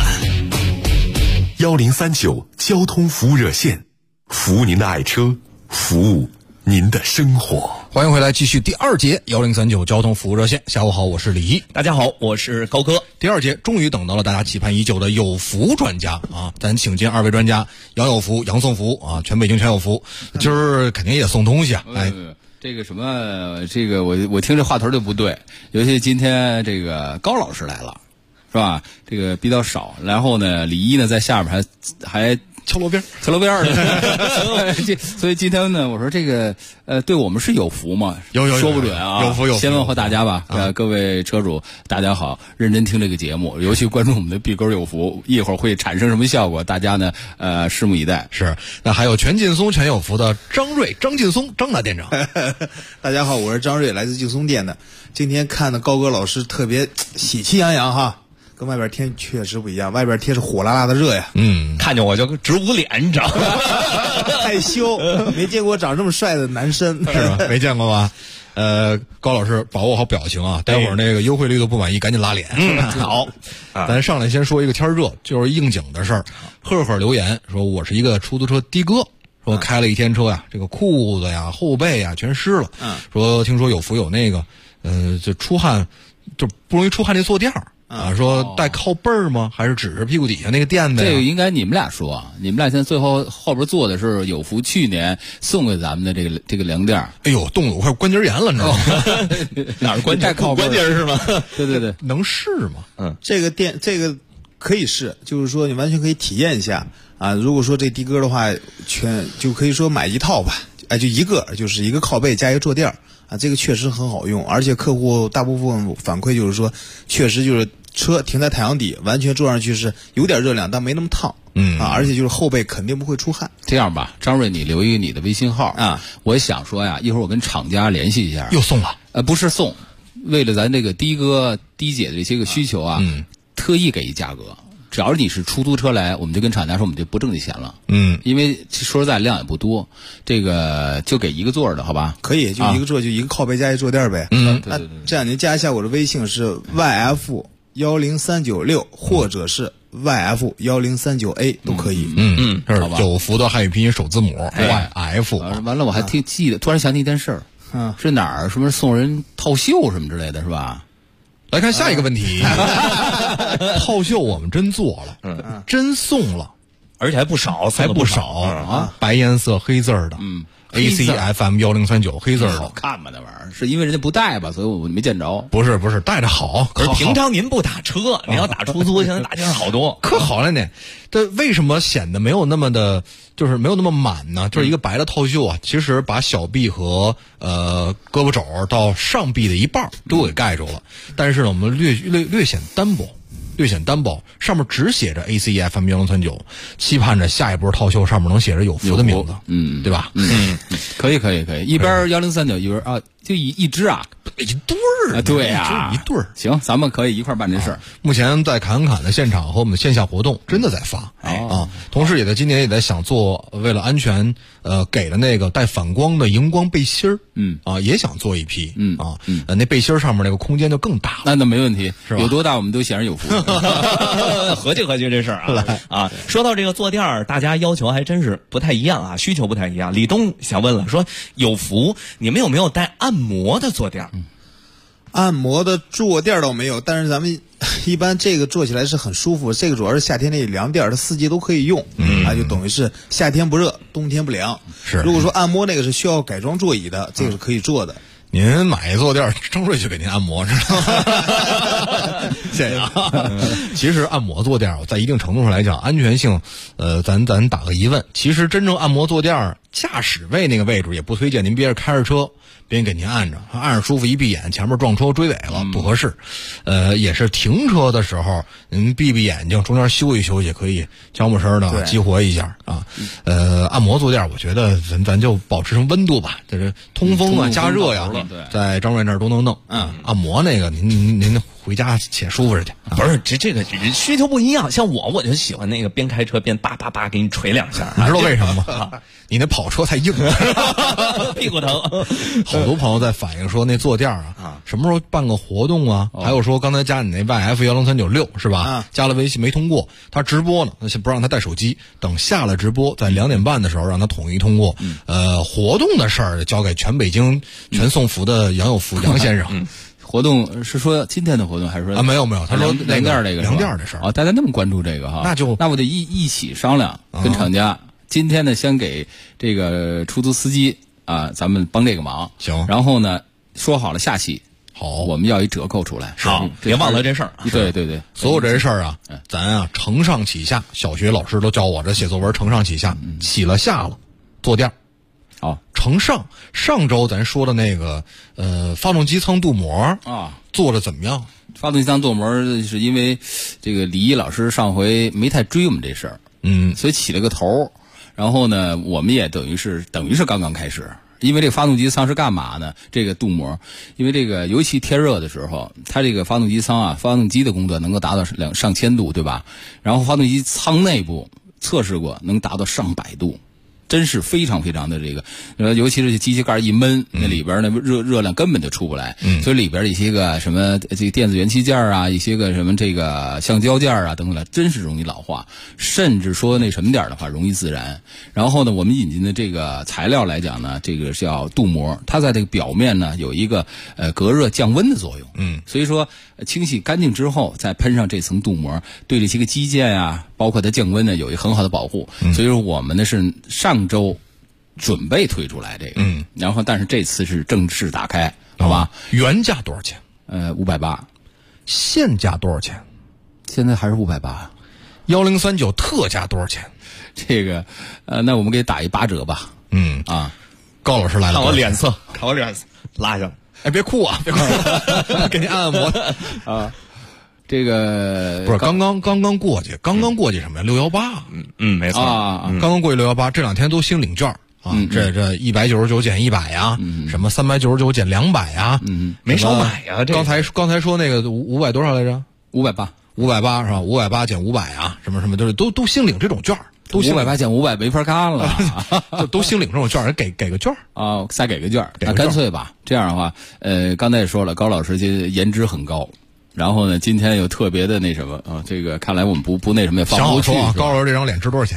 1039交通服务热线，服务您的爱车，服务您的生活。 欢迎回来，继续第2节1039交通服务热线。下午好，我是李一。 大家好，我是高哥。 第2节终于等到了大家期盼已久的有福专家啊！咱请进2位专家，杨有福、杨送福啊，全北京全有福。今儿肯定也送东西啊！哎， 这个什么，这个我听这话头就不对，尤其今天这个高老师来了，是吧？这个比较少，然后呢，李一呢在下边还敲锣边的，所以今天呢，我说这个对我们是有福吗？ 有说不准啊， 有福。 先问候大家吧，各位车主，大家好，认真听这个节目，尤其关注我们的碧沟有福，一会儿会产生什么效果，大家呢拭目以待。 是，那还有全劲松全有福的张瑞、张劲松、张大店长。 大家好，我是张瑞，来自劲松店的。今天看的高哥老师特别喜气洋洋哈。跟外边天确实不一样，外边天是火辣辣的热呀。 看见我就直捂脸，你知道吗？ 害羞，没见过长这么帅的男生， 是吧？没见过吧？高老师把握好表情啊，待会儿那个优惠力度不满意，赶紧拉脸。 好， 咱上来先说一个天热，就是应景的事儿。赫赫留言说，我是一个出租车的哥，说开了一天车呀，这个裤子呀、后背呀全湿了。说听说有福有那个，就出汗，就不容易出汗那坐垫儿。说带靠背儿吗？还是只是屁股底下那个垫子？ 这个应该你们俩说，你们俩现在最后边坐的是有福去年送给咱们的这个凉垫。 哎呦，冻得我快关节炎了，你知道吗？ 哪儿关节？ 关节是吗？ 对， 能试吗？ 这个可以试，就是说你完全可以体验一下啊。如果说这的哥的话，就可以说买一套吧，就一个，就是一个靠背加一个坐垫啊，这个确实很好用，而且客户大部分反馈就是说，确实就是车停在太阳底，完全坐上去是有点热量，但没那么烫。而且就是后背肯定不会出汗。 这样吧，张瑞，你留一个你的微信号啊，我想说呀，一会儿我跟厂家联系一下。 又送了？ 不是送，为了咱这个的哥的姐的这些个需求啊，特意给一价格。只要你是出租车来，我们就跟厂家说，我们就不挣你钱了。因为说实在量也不多，这个就给一个座的，好吧？ 可以，就一个座，就一个靠背加一坐垫呗。 对。 这样您加一下我的微信是 YF10396，或者是 YF10398都可以。 是有福的汉语拼音首字母 YF。 完了，我还记得，突然想起一件事儿，是哪儿？什么送人套袖什么之类的，是吧？ 来看下一个问题，套袖我们真做了，真送了， 而且还不少， 啊！白颜色黑字的，ACFM 1039黑字的， 好看吗？那玩意儿是因为人家不戴吧，所以我没见着。 不是，戴着好。 可是平常您不打车，您要打出租，现在打地上好多， 可好了呢。这为什么显得没有那么的，就是没有那么满呢？就是一个白的套袖啊，其实把小臂和胳膊肘到上臂的一半都给盖住了，但是呢，我们略显单薄，上面只写着 ACFM 1039，期盼着下一波套袖上面能写着有福的名字，对吧？ 可以，一边1039，一边啊，就一只啊， 一对儿， 对呀， 一对儿。 行，咱们可以一块办这事儿。 目前在侃的现场和我们的线下活动真的在发同时也在今年也在想做，为了安全，给了那个带反光的荧光背心儿，也想做一批，那背心上面那个空间就更大了。那没问题， 是吧？ 有多大我们都显然有福。 合计这事儿啊！说到这个坐垫儿，大家要求还真是不太一样啊，需求不太一样。李东想问了，说有福，你们有没有带按摩的坐垫？ 按摩的坐垫倒没有，但是咱们一般这个坐起来是很舒服。这个主要是夏天那凉垫，它4季都可以用，就等于是夏天不热，冬天不凉。 是， 如果说按摩那个是需要改装座椅的，这个是可以做的。 您买坐垫，张瑞去给您按摩，知道吗？谢谢啊。其实按摩坐垫，在一定程度上来讲，安全性，咱打个疑问。其实真正按摩坐垫，驾驶位那个位置也不推荐您憋着开着车，别人给您按着，按着舒服，一闭眼前面撞车追尾了，不合适。也是停车的时候，您闭眼睛，中间休息休息，可以悄没声的激活一下啊。按摩坐垫，我觉得咱就保持成温度吧，就是通风啊、加热呀，在张瑞那儿都能弄。按摩那个您回家且舒服着去。 不是这个需求不一样，像我就喜欢那个边开车边叭叭叭给你捶两下。 你知道为什么吗？你那跑车太硬了， 屁股疼。 好多朋友在反映说那坐垫什么时候办个活动啊？还有说刚才加你那 YF10396是吧？加了微信没通过，他直播呢，那先不让他带手机，等下了直播，在2点半的时候让他统一通过。活动的事儿交给全北京全送福的杨有福杨先生。 活动是说今天的活动还是说没有，他说凉垫这个凉垫的事儿大家那么关注这个哈，那我得一起商量跟厂家。今天呢，先给这个出租司机咱们帮这个忙， 行。 然后呢，说好了下期好， 我们要一折扣出来。 好，别忘了这事儿。 对， 所有这些事儿咱承上启下。小学老师都教我这写作文承上启下，起了下了，坐垫。承上。上周咱说的那个发动机舱镀膜做的怎么样？ 发动机舱镀膜是因为这个李毅老师上回没太追我们这事儿，所以起了个头。然后呢，我们也等于是刚刚开始。因为这个发动机舱是干嘛呢？这个镀膜，因为这个尤其天热的时候，它这个发动机舱发动机的工作能够达到上千度，对吧？然后发动机舱内部测试过，能达到上百度。真是非常非常的这个，尤其是机器盖一闷，那里边呢热量根本就出不来，所以里边一些个什么这个电子元器件一些个什么这个橡胶件等等的，真是容易老化，甚至说那什么点的话容易自燃。然后呢，我们引进的这个材料来讲呢，这个是叫镀膜，它在这个表面呢有一个隔热降温的作用，所以说清洗干净之后再喷上这层镀膜，对这些个机件包括它降温呢有一个很好的保护。所以说我们呢是上周准备推出来这个，然后但是这次是正式打开，好吧？ 原价多少钱 ？580。 现价多少钱？ 现在还是580。 1039特价多少钱？ 这个那我们给打一8折吧。 高老师来了， 看我脸色，拉下来。 哎，别哭别哭，给你按摩这个不是刚刚过去什么呀？618， 没错刚刚过去618，这2天都兴领券这199减100呀，什么399减200呀， 没少买呀。 刚才说那个500多少来着 ？580 是吧？580减500啊，什么就是都兴领这种券。 都580减500没法干了， 就都兴领这种券，人给个券再给个券，那干脆吧。这样的话，刚才也说了，高老师颜值很高。然后呢，今天又特别的那什么这个看来我们不那什么也放不过去。 高老师这张脸值多少钱？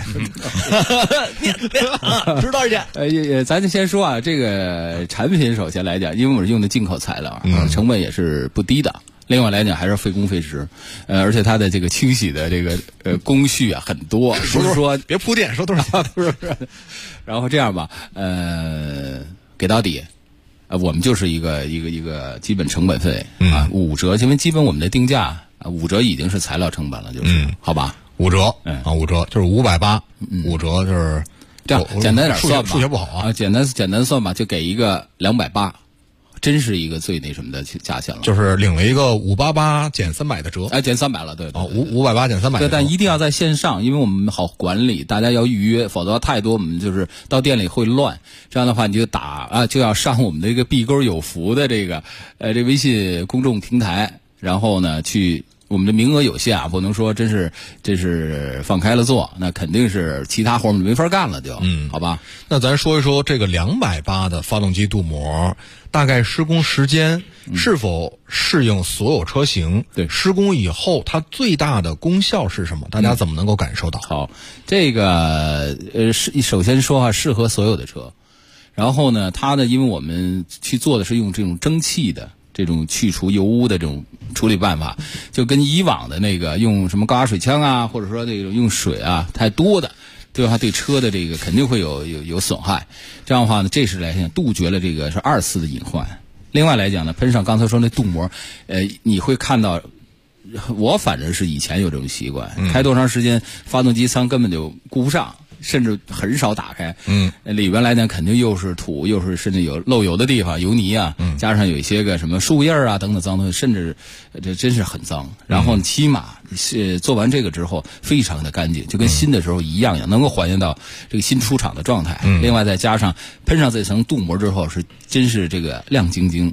值多少钱？ 咱就先说这个产品首先来讲，因为我是用的进口材料，成本也是不低的。另外来讲还是费工费时，而且它的这个清洗的这个工序很多，不是说别铺垫，说多少钱都是。然后这样吧，给到底。我们就是一个基本成本费5折，因为基本我们的定价5折已经是材料成本了，就是好吧 ，5折5折就是580，5折就是这样，简单点算吧， 数学不好简单算吧，就给一个280，真是一个最那什么的价钱了， 就是领了一个588减300的折， 减300了，对 ，580减300， 对，但一定要在线上，因为我们好管理，大家要预约，否则太多我们就是到店里会乱。这样的话，你就就要上我们的一个碧沟有福的这个这微信公众平台，然后呢去。我们的名额有限不能说真是放开了做，那肯定是其他活我们没法干了就，好吧？ 那咱说一说这个280的发动机镀膜，大概施工时间是否适应所有车型？ 对， 施工以后它最大的功效是什么？大家怎么能够感受到？ 好，这个首先说适合所有的车，然后呢，它呢，因为我们去做的是用这种蒸汽的。这种去除油污的这种处理办法，就跟以往的那个用什么高压水枪或者说这种用水太多的，对吧？对车的这个肯定会有损害。这样的话呢，这是来讲杜绝了这个是2次的隐患。另外来讲呢，喷上刚才说那镀膜，你会看到，我反正是以前有这种习惯，开多长时间发动机舱根本就顾不上。甚至很少打开，里边来讲肯定又是土，又是甚至有漏油的地方，油泥加上有一些个什么树叶等等脏东西，甚至这真是很脏。然后起码做完这个之后非常的干净，就跟新的时候一样，能够还原到这个新出厂的状态。另外再加上喷上这层镀膜之后，真是这个亮晶晶。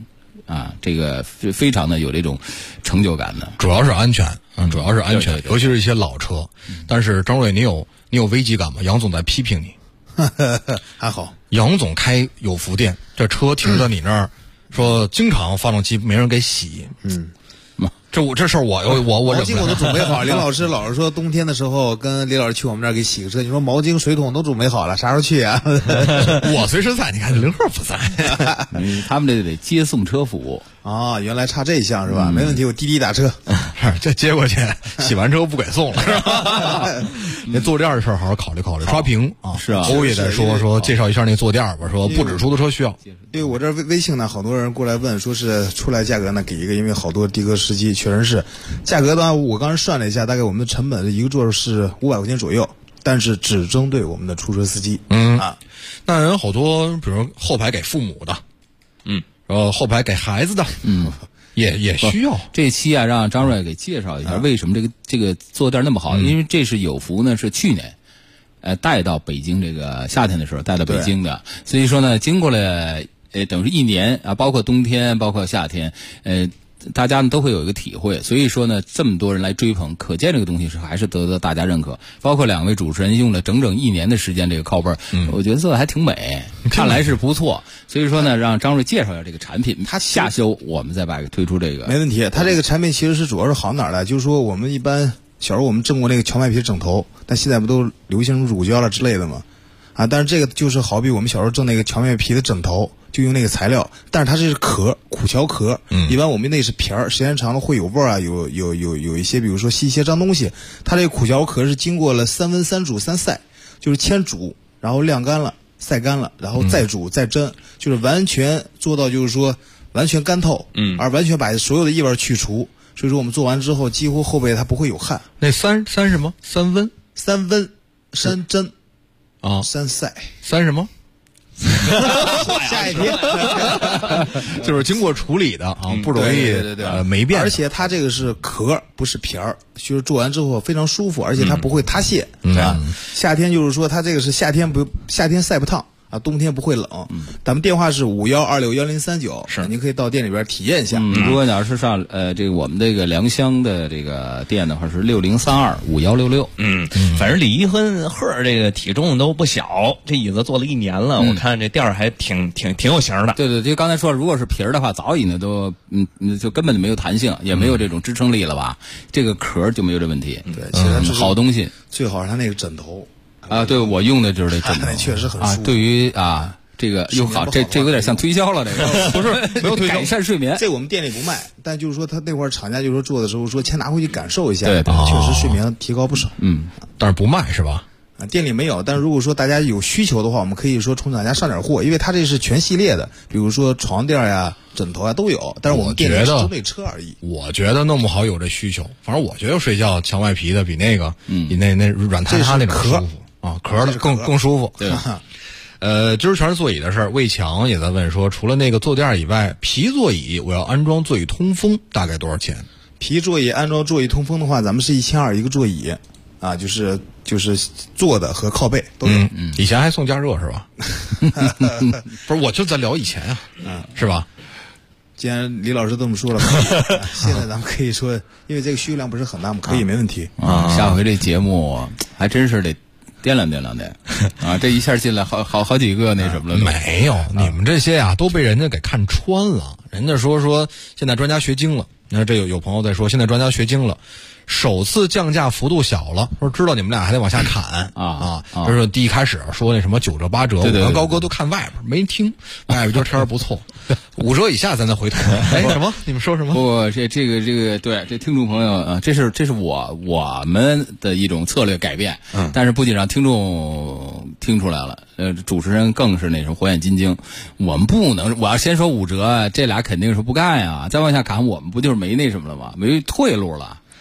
啊，这个非常的有这种成就感的。 主要是安全，主要是安全， 对对对尤其是一些老车。但是张瑞，你有危机感吗？杨总在批评你。 还好， 杨总开有福店，这车停在你那儿，说经常发动机没人给洗。这事儿我毛巾我都准备好。林老师老是说冬天的时候跟李老师去我们这儿给洗个车，你说毛巾水桶都准备好了，啥时候去啊？ 我随时在，你看林鹤不在， 他们这得接送车服务啊，原来差这一项是吧？没问题，我滴滴打车， 这接过去，洗完车不给送了，是吧？那坐垫的事儿好好考虑考虑，刷屏啊！ 是啊， 欧也在说介绍一下那坐垫吧，说不止出租车需要。 因为我这微信呢，好多人过来问，说是出来价格呢给一个，因为好多的哥司机确实是价格的话，我刚才算了一下，大概我们的成本一个座是500块钱左右，但是只针对我们的出租车司机。 那人好多，比如后排给父母的，后排给孩子的，也需要。 这期啊，让张瑞给介绍一下为什么这个坐垫那么好，因为这是有福呢，是去年带到北京这个夏天的时候带到北京的，所以说呢，经过了等于是1年啊，包括冬天，包括夏天，大家呢都会有一个体会，所以说呢，这么多人来追捧，可见这个东西是还是得到大家认可。包括2位主持人用了整整1年的时间，这个靠背我觉得做的还挺美，看来是不错。所以说呢，让张瑞介绍一下这个产品，他下修我们再把推出这个。 没问题，他这个产品其实是主要是好哪儿的，就是说我们一般小时候我们挣过那个荞麦皮枕头，但现在不都流行乳胶了之类的吗？但是这个就是好比我们小时候挣那个荞麦皮的枕头，就用那个材料，但是它是壳，苦荞壳。一般我们那是皮儿，时间长了会有味儿啊，有一些，比如说吸一些脏东西。它这个苦荞壳是经过了3温3煮3晒，就是先煮，然后晾干了，晒干了，然后再煮再蒸，就是完全做到就是说完全干透，而完全把所有的异味去除。所以说我们做完之后，几乎后背它不会有汗。 那三什么？3温 3温3蒸。3晒 3什么？ 下一天就是经过处理的啊，不容易霉变。 而且它这个是壳，不是皮儿，就是做完之后非常舒服，而且它不会塌陷啊。夏天就是说它这个是夏天晒不烫啊，冬天不会冷。咱们电话是51261039，是您可以到店里边体验一下。 如果你要是上这个我们这个良乡的这个店的话是60325166。 反正李一和贺这个体重都不小，这椅子做了1年了，我看这垫儿还挺有型的。 对对，就刚才说，如果是皮儿的话，早已呢都就根本就没有弹性，也没有这种支撑力了吧？这个壳就没有这问题。 对，其实好东西， 最好是它那个枕头。 对，我用的就是这枕头， 确实很舒服。 对于这个又好，这有点像推销了，这个不是没有推销， 改善睡眠。 这我们店里不卖，但就是说他那会儿厂家就是说做的时候说先拿回去感受一下， 对， 确实睡眠提高不少。 但是不卖是吧？ 店里没有，但是如果说大家有需求的话，我们可以说从厂家上点货，因为它这是全系列的，比如说床垫呀、枕头啊都有，但是我们店里是针对车而已。 我觉得弄不好有这需求，反正我觉得睡觉荞麦皮的比那个比那软塌塌那种舒服啊，壳的更舒服。 对。 今儿全是座椅的事儿。魏强也在问说，除了那个坐垫以外，皮座椅我要安装座椅通风，大概多少钱？ 皮座椅安装座椅通风的话，咱们是1200一个座椅啊，就是坐的和靠背都有。 以前还送加热是吧？不是，我就在聊以前啊，是吧？ 既然李老师这么说了，现在咱们可以说，因为这个需求量不是很大，我们可以没问题啊。下回这节目还真是得掂量掂量的啊！这一下进来好几个那什么了。 没有，你们这些呀都被人家给看穿了。人家说现在专家学精了，你看这有朋友在说，现在专家学精了，首次降价幅度小了，说知道你们俩还得往下砍就是第一开始说那什么9折8折，我跟高哥都看外边没听，外边就天儿不错，5折以下咱再回头。什么？你们说什么？ 不，这个对，这听众朋友啊，这是我们的一种策略改变。但是不仅让听众听出来了，主持人更是那什么火眼金睛。我们不能，我要先说5折，这俩肯定是不干呀。再往下砍，我们不就是没那什么了吗？没退路了。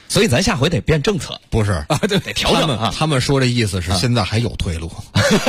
所以咱下回得变政策， 不是啊？对，得调整啊。 他们说这意思是现在还有退路。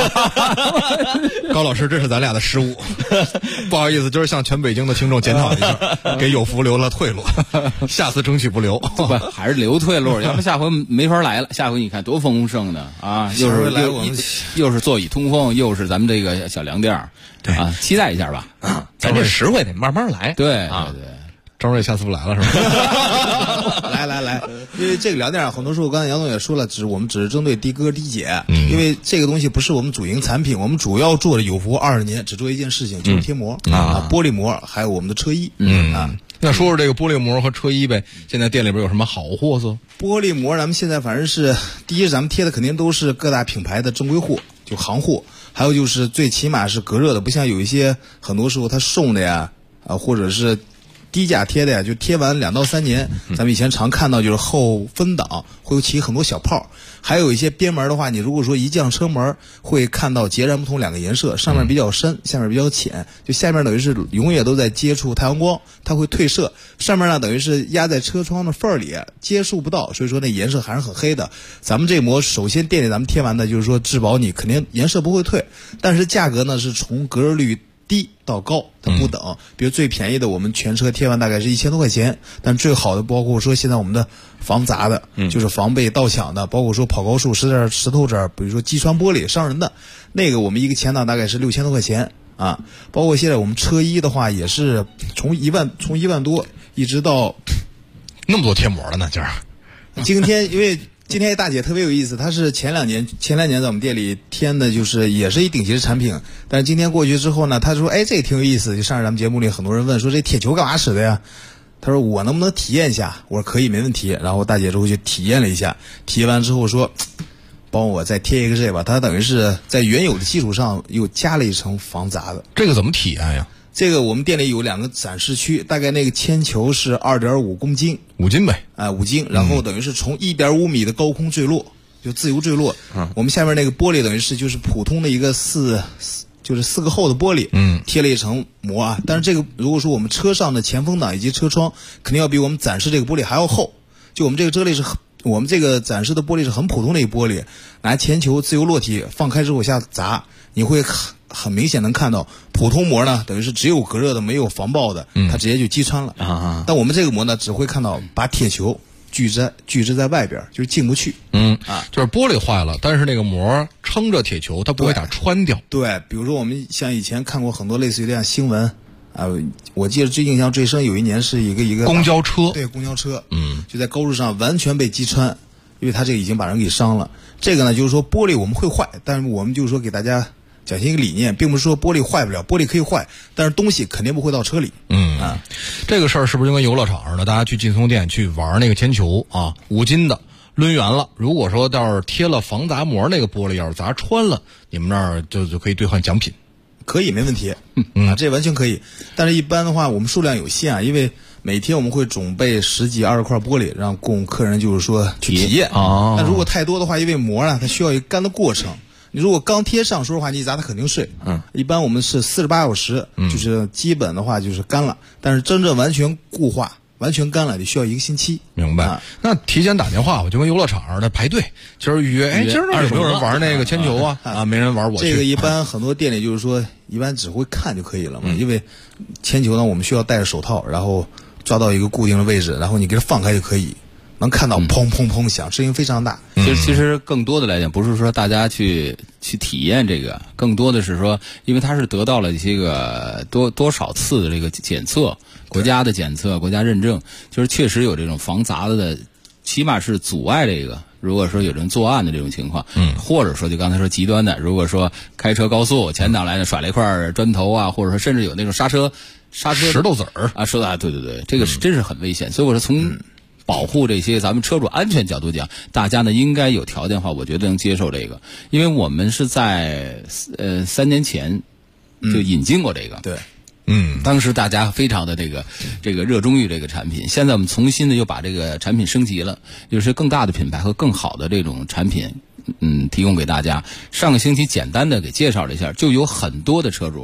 高老师，这是咱俩的失误，不好意思，就是向全北京的听众检讨一下，给有福留了退路，下次争取不留。 不，还是留退路，要不下回没法来了。下回你看多丰盛的啊，又是座椅通风，又是咱们这个小凉垫儿， 对啊，期待一下吧。 啊，咱这实惠得慢慢来。 对啊， 对。 张瑞下次不来了是吧？ 来，因为这个凉垫很多时候刚才杨总也说了，我们只是针对的哥低姐，因为这个东西不是我们主营产品，我们主要做的有福20年，只做一件事情，就是贴膜玻璃膜，还有我们的车衣那说说这个玻璃膜和车衣呗，现在店里边有什么好货色？ 玻璃膜咱们现在反正是第一，咱们贴的肯定都是各大品牌的正规货，就行货，还有就是最起码是隔热的，不像有一些很多时候它送的呀或者是低价贴的呀，就贴完2到3年，咱们以前常看到就是后分档会起很多小泡，还有一些边门的话，你如果说一降车门，会看到截然不同2个颜色，上面比较深，下面比较浅，就下面等于是永远都在接触太阳光，它会褪色，上面呢等于是压在车窗的缝里，接触不到，所以说那颜色还是很黑的。咱们这膜首先店里咱们贴完的就是说质保你肯定颜色不会退，但是价格呢是从隔热率低到高，它不等。比如最便宜的，我们全车贴完大概是1000多块钱，但最好的包括说现在我们的防砸的，就是防被盗抢的，包括说跑高速石头子，比如说击穿玻璃伤人的，那个我们一个前档大概是6000多块钱啊。包括现在我们车衣的话，也是从1万多一直到那么多贴膜了呢，今儿。 今天大姐特别有意思，她是前两年在我们店里添的，就是也是一顶级的产品，但是今天过去之后呢，她说这个挺有意思，就上次咱们节目里很多人问说这铁球干嘛使的呀？她说我能不能体验一下？我说可以，没问题。然后大姐之后就体验了一下，体验完之后说帮我再贴一个这吧，她等于是在原有的基础上又加了一层防砸的。 这个怎么体验呀？ 这个我们店里有2个展示区，大概那个铅球是2.5公斤 ，5斤呗 ，5斤，然后等于是从1.5米的高空坠落，就自由坠落。我们下面那个玻璃等于是就是普通的一个4个厚的玻璃，贴了一层膜啊。但是这个如果说我们车上的前风挡以及车窗，肯定要比我们展示这个玻璃还要厚。就我们这个遮力我们这个展示的玻璃是很普通的一个玻璃，拿铅球自由落体放开之后下砸，你会很明显能看到普通膜呢，等于是只有隔热的，没有防爆的，它直接就击穿了但我们这个膜呢，只会看到把铁球聚之在外边，就是进不去。 就是玻璃坏了，但是那个膜撑着铁球，它不会打穿掉。 对，比如说我们像以前看过很多类似于这样新闻我记得最印象最深，有一年是一个公交车， 对，公交车，就在高速上完全被击穿，因为它这个已经把人给伤了。这个呢，就是说玻璃我们会坏，但是我们就是说给大家讲一个理念，并不是说玻璃坏不了，玻璃可以坏，但是东西肯定不会到车里。 这个事儿是不是就跟游乐场似的？大家去劲松店去玩那个铅球啊，5斤的抡圆了，如果说要是贴了防砸膜，那个玻璃要是砸穿了，你们那儿就可以兑换奖品。 可以，没问题这完全可以。但是一般的话我们数量有限因为每天我们会准备10几20块玻璃，让供客人就是说去体验那如果太多的话，因为膜它需要一个干的过程，你如果刚贴上，说实话你一砸它肯定碎一般我们是48小时就是基本的话就是干了，但是真正完全固化完全干了得需要1个星期。 明白那提前打电话，我就跟游乐场似的排队，今儿预约今儿有没有人玩那个铅球没人玩，我去。 这个一般很多店里就是说一般只会看就可以了嘛因为铅球呢我们需要戴着手套，然后抓到一个固定的位置，然后你给它放开就可以，能看到砰砰砰响，声音非常大。 其实更多的来讲，不是说大家去体验这个，更多的是说，因为它是得到了这个多少次的这个检测，国家的检测、国家认证，就是确实有这种防砸的，起码是阻碍这个。如果说有人作案的这种情况，或者说就刚才说极端的，如果说开车高速前挡来的甩了一块砖头或者说甚至有那种刹车石头子儿说的对，这个是真是很危险。所以我说从保护这些咱们车主安全角度讲，大家呢应该有条件的话，我觉得能接受这个，因为我们是在3年前就引进过这个， 对。 当时大家非常的这个热衷于这个产品，现在我们重新的又把这个产品升级了，就是更大的品牌和更好的这种产品，提供给大家。上个星期简单的给介绍了一下，就有很多的车主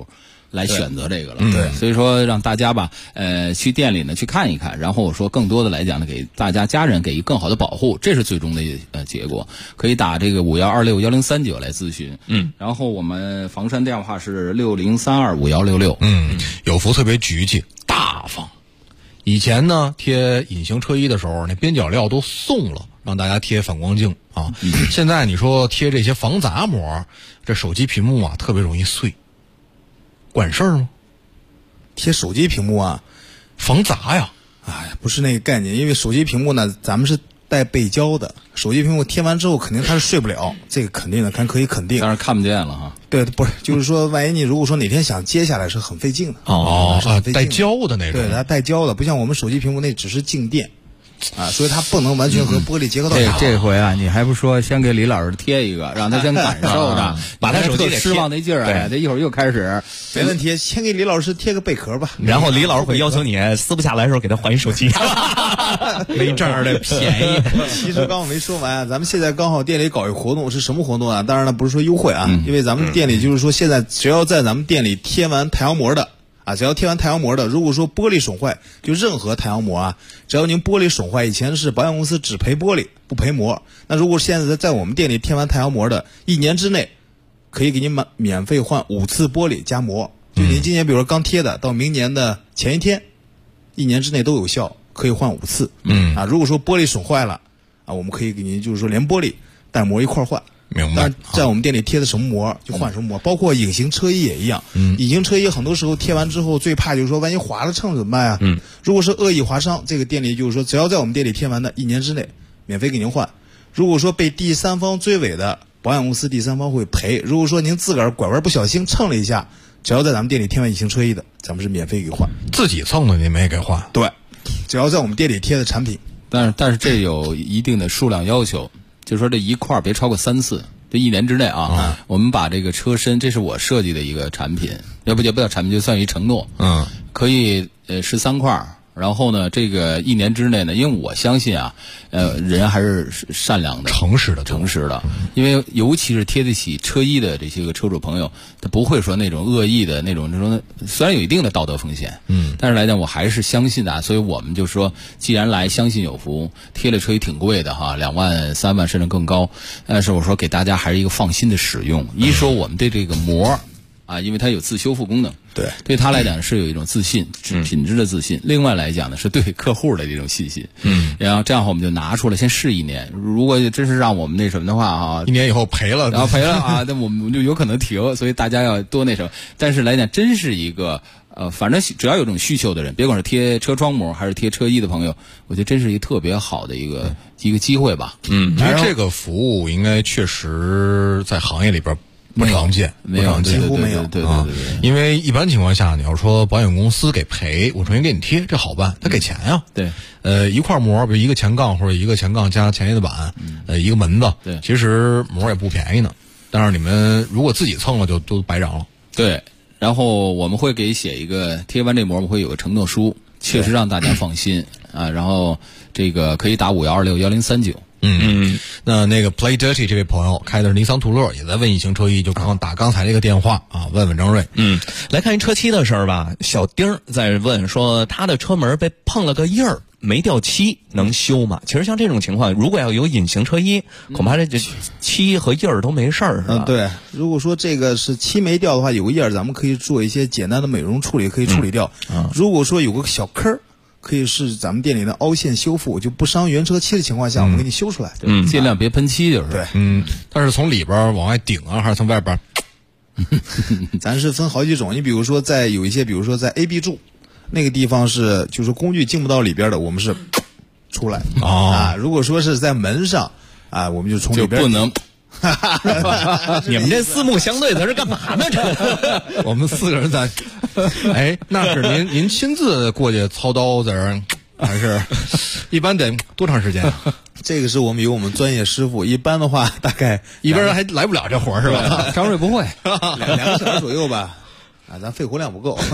来选择这个了。对，所以说让大家吧，去店里呢去看一看，然后我说更多的来讲呢，给大家家人给予更好的保护，这是最终的结果。可以打这个51261039来咨询。然后我们房山电话是60325166。 有福特别局气大方。以前呢贴隐形车衣的时候，那边角料都送了，让大家贴反光镜啊。现在你说贴这些防砸膜，这手机屏幕啊特别容易碎，管事儿吗？ 贴手机屏幕啊， 防砸呀？ 哎呀，不是那个概念，因为手机屏幕呢，咱们是带背胶的，手机屏幕贴完之后肯定它是睡不了，这个肯定的，可以肯定。 但是看不见了哈。 对，不是，就是说，万一你如果说哪天想接下来是很费劲的。 带胶的那种。 对，它带胶的，不像我们手机屏幕那只是静电。所以它不能完全和玻璃结合到。 这回啊，你还不说先给李老师贴一个，让他先感受着，把他手机失望那劲儿，哎，这一会儿又开始。 没问题，先给李老师贴个贝壳吧。 然后李老师会要求你撕不下来的时候给他还一手机， 没这样的便宜。 其实刚我没说完，咱们现在刚好店里搞一个活动，是什么活动啊？当然了，不是说优惠啊，因为咱们店里就是说现在只要在咱们店里贴完太阳膜的。只要贴完太阳膜的，如果说玻璃损坏，就任何太阳膜啊，只要您玻璃损坏，以前是保险公司只赔玻璃不赔膜，那如果现在在我们店里贴完太阳膜的，1年之内可以给您免费换5次玻璃加膜。就您今年比如说刚贴的，到明年的前一天，1年之内都有效，可以换5次。如果说玻璃损坏了我们可以给您就是说连玻璃带膜一块换。 明白。 在我们店里贴的什么膜就换什么膜，包括隐形车衣也一样。隐形车衣很多时候贴完之后，最怕就是说万一划了蹭怎么办啊？如果是恶意划伤，这个店里就是说只要在我们店里贴完的，1年之内免费给您换。如果说被第三方追尾的，保险公司第三方会赔。如果说您自个儿拐弯不小心蹭了一下，只要在咱们店里贴完隐形车衣的，咱们是免费给换。 自己蹭的您没给换？ 对，只要在我们店里贴的产品。 但是这有一定的数量要求，就是说这一块别超过3次。这1年之内我们把这个车身，这是我设计的一个产品，要不叫产品，就算一承诺。可以13块。然后呢，这个1年之内呢，因为我相信人还是善良的、诚实的，因为尤其是贴得起车衣的这些个车主朋友，他不会说那种恶意的那种，虽然有一定的道德风险，但是来讲我还是相信的，所以我们就说，既然来相信有福，贴了车衣挺贵的2万、3万甚至更高，但是我说给大家还是一个放心的使用。一说我们对这个膜。因为它有自修复功能，对他来讲是有一种自信，品质的自信。另外来讲呢，是对客户的这种信心。然后这样的话，我们就拿出来先试1年。如果真是让我们那什么的话 1年以后赔了， 然后赔了那我们就有可能停。所以大家要多那什么。但是来讲，真是一个反正只要有这种需求的人，别管是贴车窗膜还是贴车衣的朋友，我觉得真是一个特别好的一个机会吧。 因为这个服务应该确实在行业里边。不常见， 几乎没有。 对， 因为一般情况下，你要说保险公司给赔，我重新给你贴，这好办，他给钱呀。 对， 一块膜，比如一个前杠或者一个前杠加前叶子板，一个门子， 对， 其实膜也不便宜呢。但是你们如果自己蹭了，就都白涨了。 对，然后我们会给写一个贴完这膜，我们会有个承诺书，确实让大家放心然后这个可以打51261039。 那个 Play Dirty 这位朋友开的是尼桑途乐，也在问隐形车衣，就打刚才这个电话问问张瑞。 来看一车漆的事儿吧。小丁在问说，他的车门被碰了个印儿，没掉漆，能修吗？其实像这种情况，如果要有隐形车衣，恐怕这漆和印儿都没事儿，是吧？ 对，如果说这个是漆没掉的话，有个印儿，咱们可以做一些简单的美容处理，可以处理掉。如果说有个小坑儿，可以是咱们店里的凹陷修复，就不伤原车漆的情况下，我们给你修出来。 尽量别喷漆就是。 对， 但是从里边往外顶还是从外边？ 咱是分好几种。你比如说在有一些，比如说在 A、B 柱那个地方是，就是工具进不到里边的，我们是出来如果说是在门上我们就从里边就不能。 你们这四目相对，这是干嘛呢？这我们4个人在，那是您亲自过去操刀在这儿，还是一般得多长时间？ 这个是我们有我们专业师傅，一般的话大概一个人还来不了这活是吧？ 张瑞不会 ，2个小时左右吧。咱肺活量不够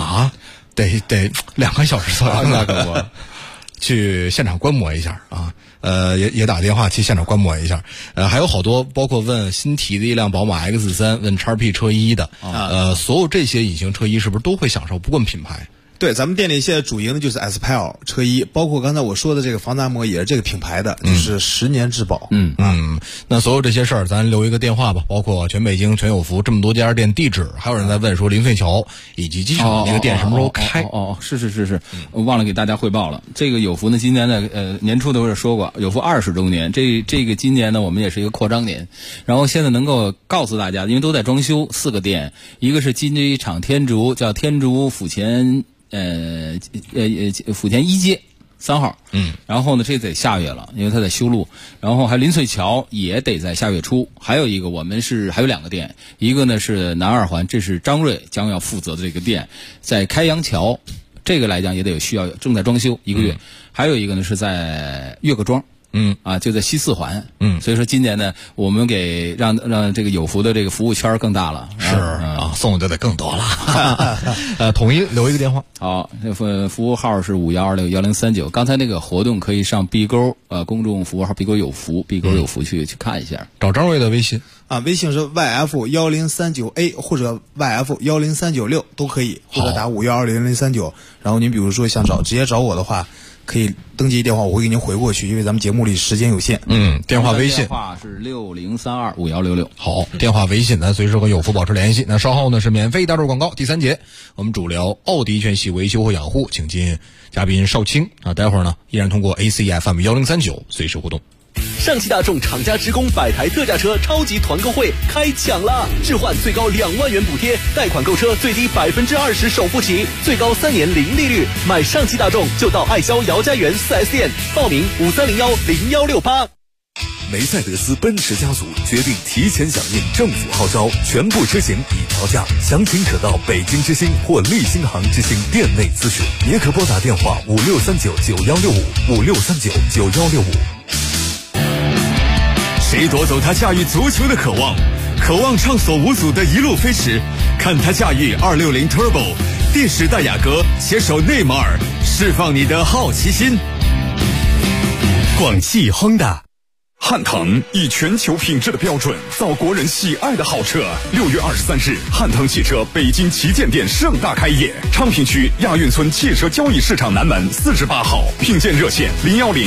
得2个小时左右， 那可不。 去现场观摩一下也打电话去现场观摩一下。还有好多包括问新提的一辆宝马 X3， 问 XP 车衣的，所有这些隐形车衣是不是都会享受不问品牌？ 对，咱们店里现在主营的就是 Aspire 车衣，包括刚才我说的这个防弹膜也是这个品牌的，就是10年质保。 那所有这些事儿咱留一个电话吧，包括全北京全有福这么多家店地址，还有人在问说林萃桥以及机场那个店什么时候开？ 是，我忘了给大家汇报了。这个有福呢，今年的年初都是说过，有福20周年，这个今年呢，我们也是一个扩张年，然后现在能够告诉大家，因为都在装修，4个店，一个是机场天竺，叫天竺府前府前1街3号，然后呢，这得下月了，因为它在修路，然后还林萃桥也得在下月初，还有一个我们还有2个店，一个呢是南2环，这是张瑞将要负责的这个店，在开阳桥，这个来讲也得有需要，正在装修1个月，还有一个呢是在岳各庄。就在西4环。所以说今年呢，我们给让这个有福的这个服务圈更大了。 是啊，送的得更多了。统一留一个电话。 好，服务号是51261039。刚才那个活动可以上B勾公众服务号 B勾有福去看一下。 找张瑞的微信微信是 YF1039A 或者 YF10396都可以，或者打51261039。然后您比如说想直接找我的话，可以登记电话，我会给您回过去，因为咱们节目里时间有限。 电话微信电话是60325166。 好，电话微信咱随时和有福保持联系。那稍后呢是免费大众广告，第3节我们主聊奥迪全系维修和养护，请进嘉宾邵青待会儿呢依然通过 ACFM1039随时互动。 上汽大众厂家职工100台特价车超级团购会开抢了，置换最高2万元补贴，贷款购车最低20%首付起，最高3年零利率。买上汽大众就到爱肖姚家园 4S 店，报名53010168。 梅赛德斯奔驰家族决定提前响应政府号召，全部车型已调价，详情可到北京之星或利星行之星店内咨询，也可拨打电话5639916556399165。谁夺走他驾驭足球的渴望？渴望畅所无阻的一路飞驰，看他驾驭260 Turbo， 电时代雅阁携手内马尔，释放你的好奇心。广汽 Honda。 汉腾以全球品质的标准造国人喜爱的好车。6月23日，汉腾汽车北京旗舰店盛大开业，昌平区亚运村汽车交易市场南门48号，聘建热线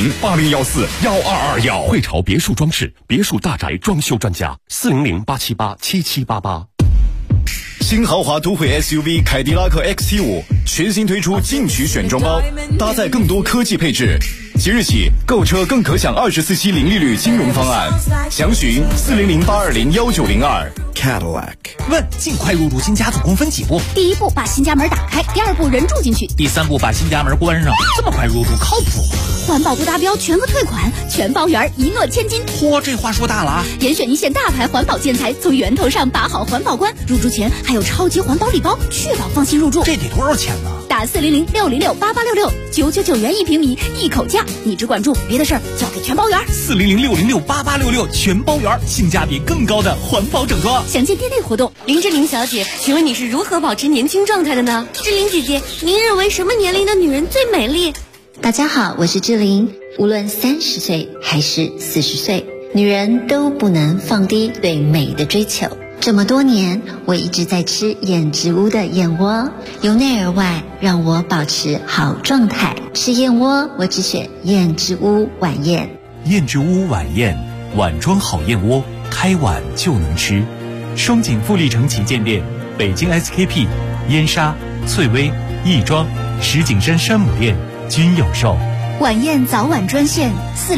01080141221。 汇潮别墅装饰，别墅大宅装修专家，400-878-7788。 新豪华都会 SUV 凯迪拉克 XT5 全新推出进取选装包，搭载更多科技配置。即日起购车更可享24期零利率金融方案，详询400-820-1902。 Cadillac。问：尽快入住新家总共分几步？ 第1步把新家门打开，第2步人住进去， 第3步把新家门关上。这么快入住靠谱吗？ 环保不达标全额退款，全包圆一诺千金。 嚯，这话说大了啊！ 严选一线大牌环保建材，从源头上把好环保关。入住前还有超级环保礼包，确保放心入住。 这得多少钱呢？ 打400-606-8866，99元1平米，一口价。你只管住，别的事儿交给全包圆。 400-606-8866，全包圆，性价比更高的环保整装。 详见店内活动。 林志玲小姐，请问你是如何保持年轻状态的呢？志玲姐姐，您认为什么年龄的女人最美丽？ 大家好，我是志玲。无论30岁还是40岁，女人都不能放低对美的追求。这么多年，我一直在吃燕之屋的燕窝，由内而外让我保持好状态。吃燕窝，我只选燕之屋晚宴。 燕之屋晚宴，碗装好燕窝，开碗就能吃。双井富力城旗舰店、北京 SKP、燕莎、翠微、亦庄、石景山山姆店均有售。 晚宴早晚专线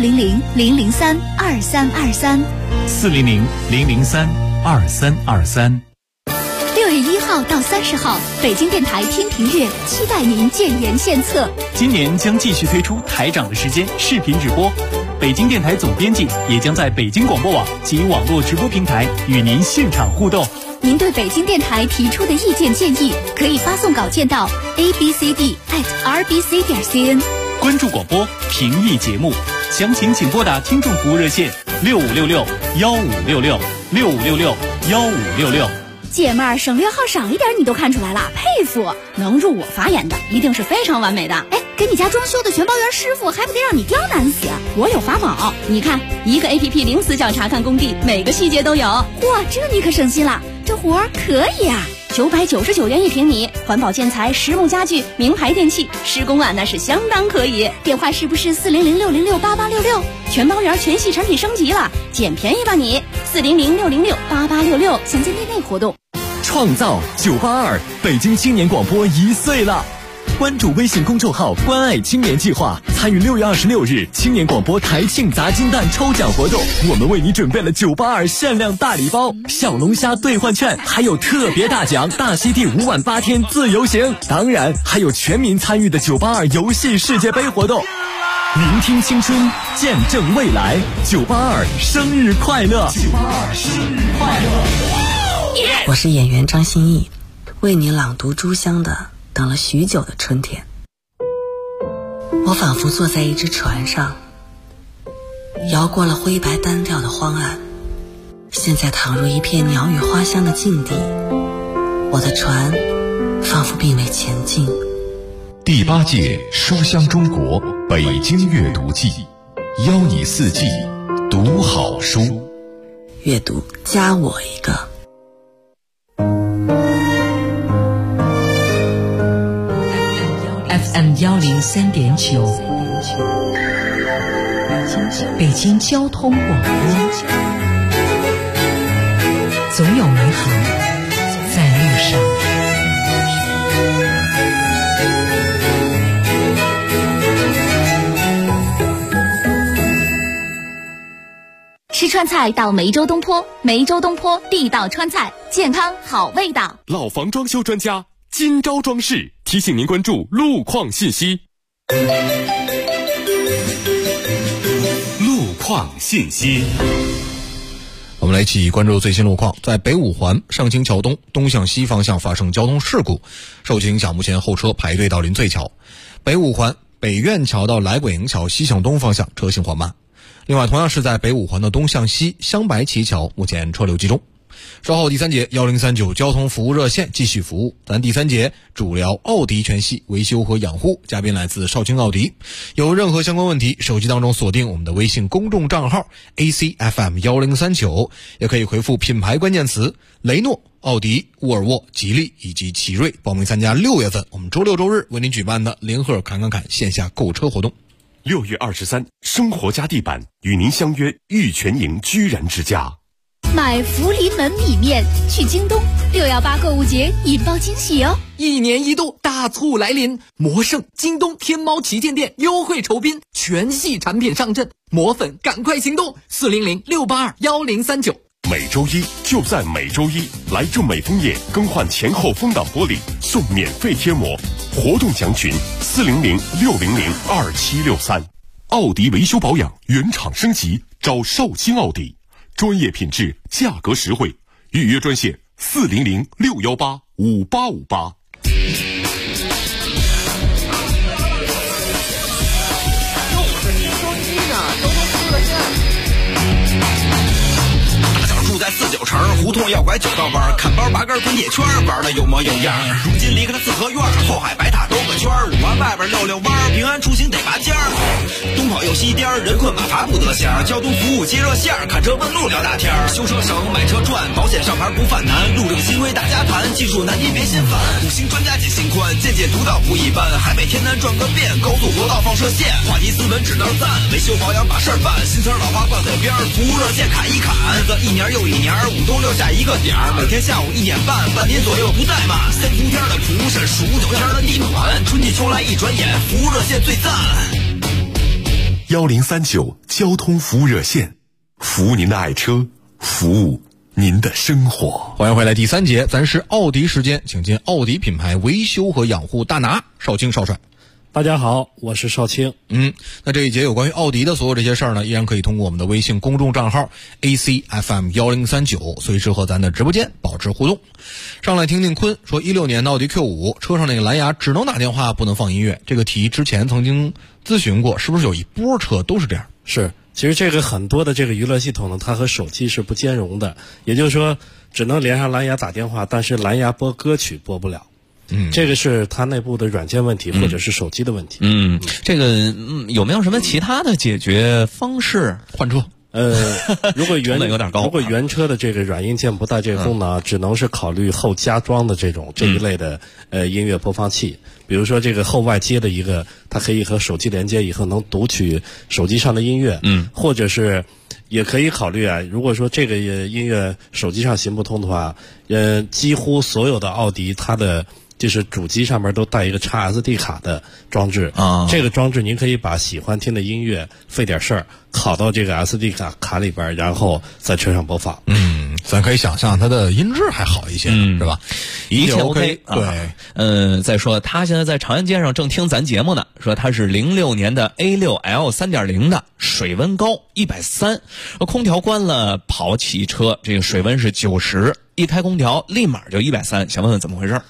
400-003-2323。 400-003-2323。 6月1号到30号，北京电台听评乐，期待您建言献策。 今年将继续推出台长的时间视频直播，北京电台总编辑也将在北京广播网及网络直播平台与您现场互动。 您对北京电台提出的意见建议，可以发送稿件到 abcd@rbc.cn。 关注广播，评议节目，详情请拨打听众服务热线6566-1566，6566-1566。 姐妹儿，省略号少一点你都看出来了，佩服！能入我法眼的，一定是非常完美的。哎， 给你家装修的全包员师傅还不得让你刁难死？我有法宝，你看，一个 APP 零死角查看工地，每个细节都有。哇，这你可省心了，这活儿可以啊！999元1平米，环保建材、实木家具、名牌电器，施工啊那是相当可以。电话是不是400-606-8866？全包员全系产品升级了，捡便宜吧你！400-606-8866，详见店内活动。 创造982，北京青年广播1岁了。关注微信公众号“关爱青年计划”，参与6月26日青年广播台庆砸金蛋抽奖活动。我们为你准备了982限量大礼包、小龙虾兑换券，还有特别大奖大溪地5晚8天自由行。当然，还有全民参与的982游戏世界杯活动。聆听青春，见证未来，982生日快乐！982生日快乐！ 我是演员张歆艺，为你朗读朱湘的《等了许久的春天》。我仿佛坐在一只船上，摇过了灰白单调的荒岸，现在躺入一片鸟语花香的境地，我的船仿佛并未前进。 第8届书香中国北京阅读季，邀你4季读好书， 阅读加我一个。 FM 103.9，北京交通广播，总有美好在路上。 吃川菜到梅州东坡，梅州东坡地道川菜，健康好味道。 老房装修专家金招装饰提醒您关注路况信息。路况信息， 我们来一起关注最新路况。在北五环上清桥东向西方向发生交通事故，受其影响，目前后车排队到临翠桥。北五环北苑桥到来桂营桥西向东方向车行缓慢。另外，同样是在北五环的东向西香白旗桥，目前车流集中。稍后第3节1039交通服务热线继续服务。咱第3节主聊奥迪全系维修和养护，嘉宾来自少卿奥迪。有任何相关问题，手机当中锁定我们的微信公众账号 ACFM1039，也可以回复品牌关键词雷诺、奥迪、沃尔沃、吉利以及奇瑞，报名参加6月份我们周六周日为您举办的联合侃线下购车活动。 6月23，生活家地板与您相约玉泉营居然之家。 买福临门米面去京东，618购物节引爆惊喜哦！ 一年一度大促来临，魔圣、京东、天猫旗舰店优惠酬宾，全系产品上阵，魔粉赶快行动！400-682-1039。 每周一就在每周一，来正美枫叶更换前后风挡玻璃送免费贴膜，活动详询400-600-2763。奥迪维修保养原厂升级，找少卿奥迪，专业品质，价格实惠，预约专线400-618-5858。 住在49城，胡同要拐9道弯，看包拔根滚铁圈，玩的有模有样。如今离开了四合院，后海白塔兜个圈，5环外边溜溜弯，平安出行得拔尖儿。东跑又西颠，人困马乏不得闲，交通服务接热线，看车问路聊大天，修车省买车赚，保险上牌不犯难，路政新规大家谈，技术难题别心烦。5星专家解心宽，见解独到不一般，海北天南转个遍，高速国道放射线，话题斯文只能赞，维修保养把事儿办，新车老花挂嘴边，服务热线砍一砍，这一年又一年，5东6下一个点，每天下午1点半，半年左右不怠慢。3伏天的普审，15、9天的地暖，春季秋来一转眼，服务热线最赞。 1039交通服务热线，服务您的爱车，服务您的生活。 欢迎回来，第3节，咱是奥迪时间，请进奥迪品牌维修和养护大拿少卿少帅。 大家好，我是少卿。 那这一节有关于奥迪的所有这些事儿呢，依然可以通过我们的微信公众账号 ACFM1039，随时和咱的直播间保持互动。上来听听坤说，16年的奥迪 Q5 车上那个蓝牙只能打电话不能放音乐，这个题之前曾经咨询过，是不是有一波车都是这样？ 是，其实这个很多的这个娱乐系统呢，它和手机是不兼容的，也就是说只能连上蓝牙打电话，但是蓝牙播歌曲播不了。 这个是它内部的软件问题，或者是手机的问题。 这个有没有什么其他的解决方式？ 换车？ 如果原有点高， 如果原车的这个软硬件不带这个功能，只能是考虑后加装的这一类的音乐播放器。比如说这个后外接的一个，它可以和手机连接以后能读取手机上的音乐，或者是也可以考虑啊，如果说这个音乐手机上行不通的话，几乎所有的奥迪它的就是主机上面都带一个插 SD 卡的装置啊，这个装置您可以把喜欢听的音乐费点事儿拷到这个 SD 卡里边，然后在车上播放。 咱可以想象它的音质还好一些，是吧？ 一切 OK。 对， 再说他现在在长安街上正听咱节目呢，说他是06年的 A6L 3.0的，水温高130，空调关了跑起车，这个水温是90，一开空调立马就130，想问问怎么回事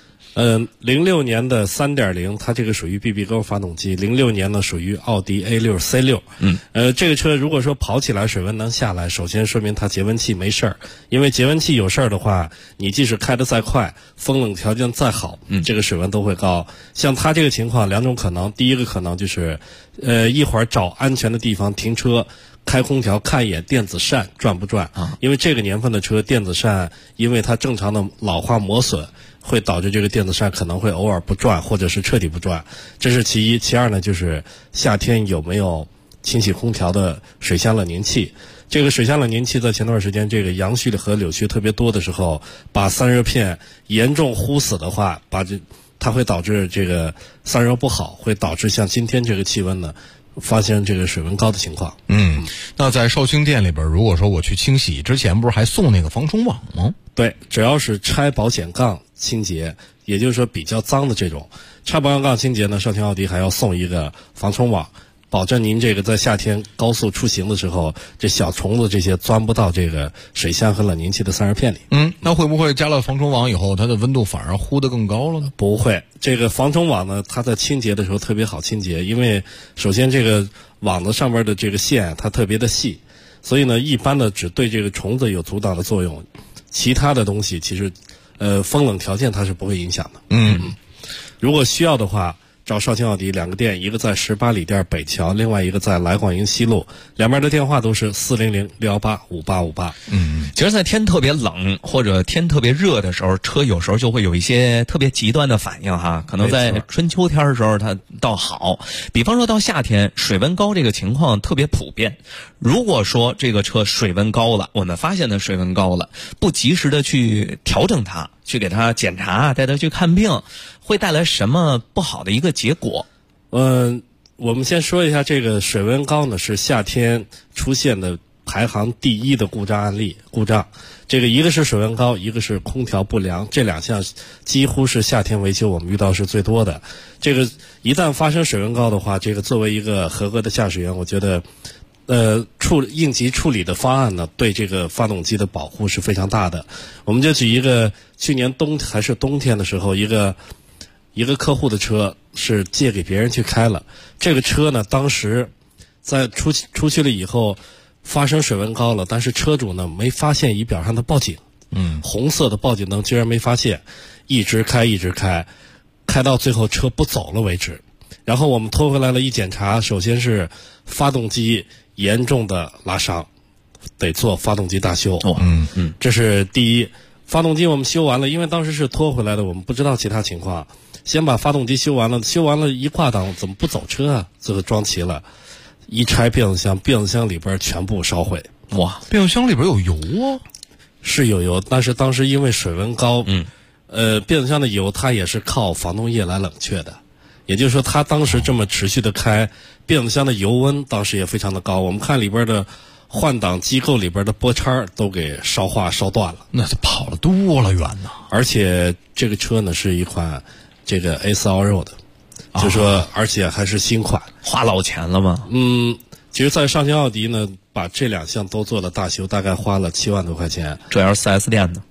？06年的3.0，它这个属于 BB 勾发动机，06年呢属于奥迪 A6 C6。这个车如果说跑起来水温能下来，首先说明它节温器没事儿，因为节温器有事儿的话，你即使开得再快，风冷条件再好，这个水温都会高。像它这个情况，两种可能，第一个可能就是一会儿找安全的地方停车，开空调看一眼电子扇转不转，因为这个年份的车电子扇因为它正常的老化磨损，会导致这个电子扇可能会偶尔不转，或者是彻底不转，这是其一。其二呢，就是夏天有没有清洗空调的水箱冷凝器。这个水箱冷凝器在前段时间这个阳汛和柳絮特别多的时候，把散热片严重呼死的话，它会导致这个散热不好，会导致像今天这个气温呢发现这个水温高的情况。 那在绍兴店里边，如果说我去清洗之前，不是还送那个防虫网吗？ 对，只要是拆保险杠清洁，也就是说比较脏的这种拆保险杠清洁呢，绍兴奥迪还要送一个防虫网，保证您这个在夏天高速出行的时候，这小虫子这些钻不到这个水箱和冷凝器的散热片里。 那会不会加了防虫网以后，它的温度反而呼得更高了呢？ 不会，这个防虫网呢，它在清洁的时候特别好清洁，因为首先这个网子上面的这个线它特别的细，所以呢，一般的只对这个虫子有阻挡的作用，其他的东西其实风冷条件它是不会影响的。如果需要的话，找绍兴奥迪两个店，一个在18里店北桥，另外一个在来广营西路，两边的电话都是400-618-5858。 其实在天特别冷或者天特别热的时候，车有时候就会有一些特别极端的反应哈。可能在春秋天的时候它倒好，比方说到夏天水温高这个情况特别普遍。如果说这个车水温高了，我们发现它水温高了，不及时的去调整它，去给它检查，带它去看病，会带来什么不好的一个结果？ 我们先说一下，这个水温高呢是夏天出现的排行第一的故障案例。这个一个是水温高，一个是空调不良，这两项几乎是夏天维修我们遇到是最多的。这个一旦发生水温高的话，这个作为一个合格的驾驶员，我觉得应急处理的方案呢，对这个发动机的保护是非常大的。我们就举一个去年冬天的时候，一个客户的车是借给别人去开了，这个车呢当时在出去了以后发生水温高了，但是车主呢没发现仪表上的报警，红色的报警灯居然没发现，一直开到最后车不走了为止。然后我们拖回来了一检查，首先是发动机严重的拉伤，得做发动机大修。这是第一。发动机我们修完了，因为当时是拖回来的，我们不知道其他情况，先把发动机修完了一挂档怎么不走车啊？最后装齐了，一拆变速箱，变速箱里边全部烧毁。 哇，变速箱里边有油啊？ 是有油，但是当时因为水温高，变速箱的油它也是靠防冻液来冷却的，也就是说它当时这么持续的开，变速箱的油温当时也非常的高，我们看里边的换挡机构里边的波叉都给烧断了。 那是跑了多了远呢！ 而且这个车呢是一款这个 A4 Allroad 的，就说而且还是新款， 花老钱了吗？ 其实在绍兴奥迪呢把这两项都做了大修，大概花了7万多块钱。 这要是 4S 店呢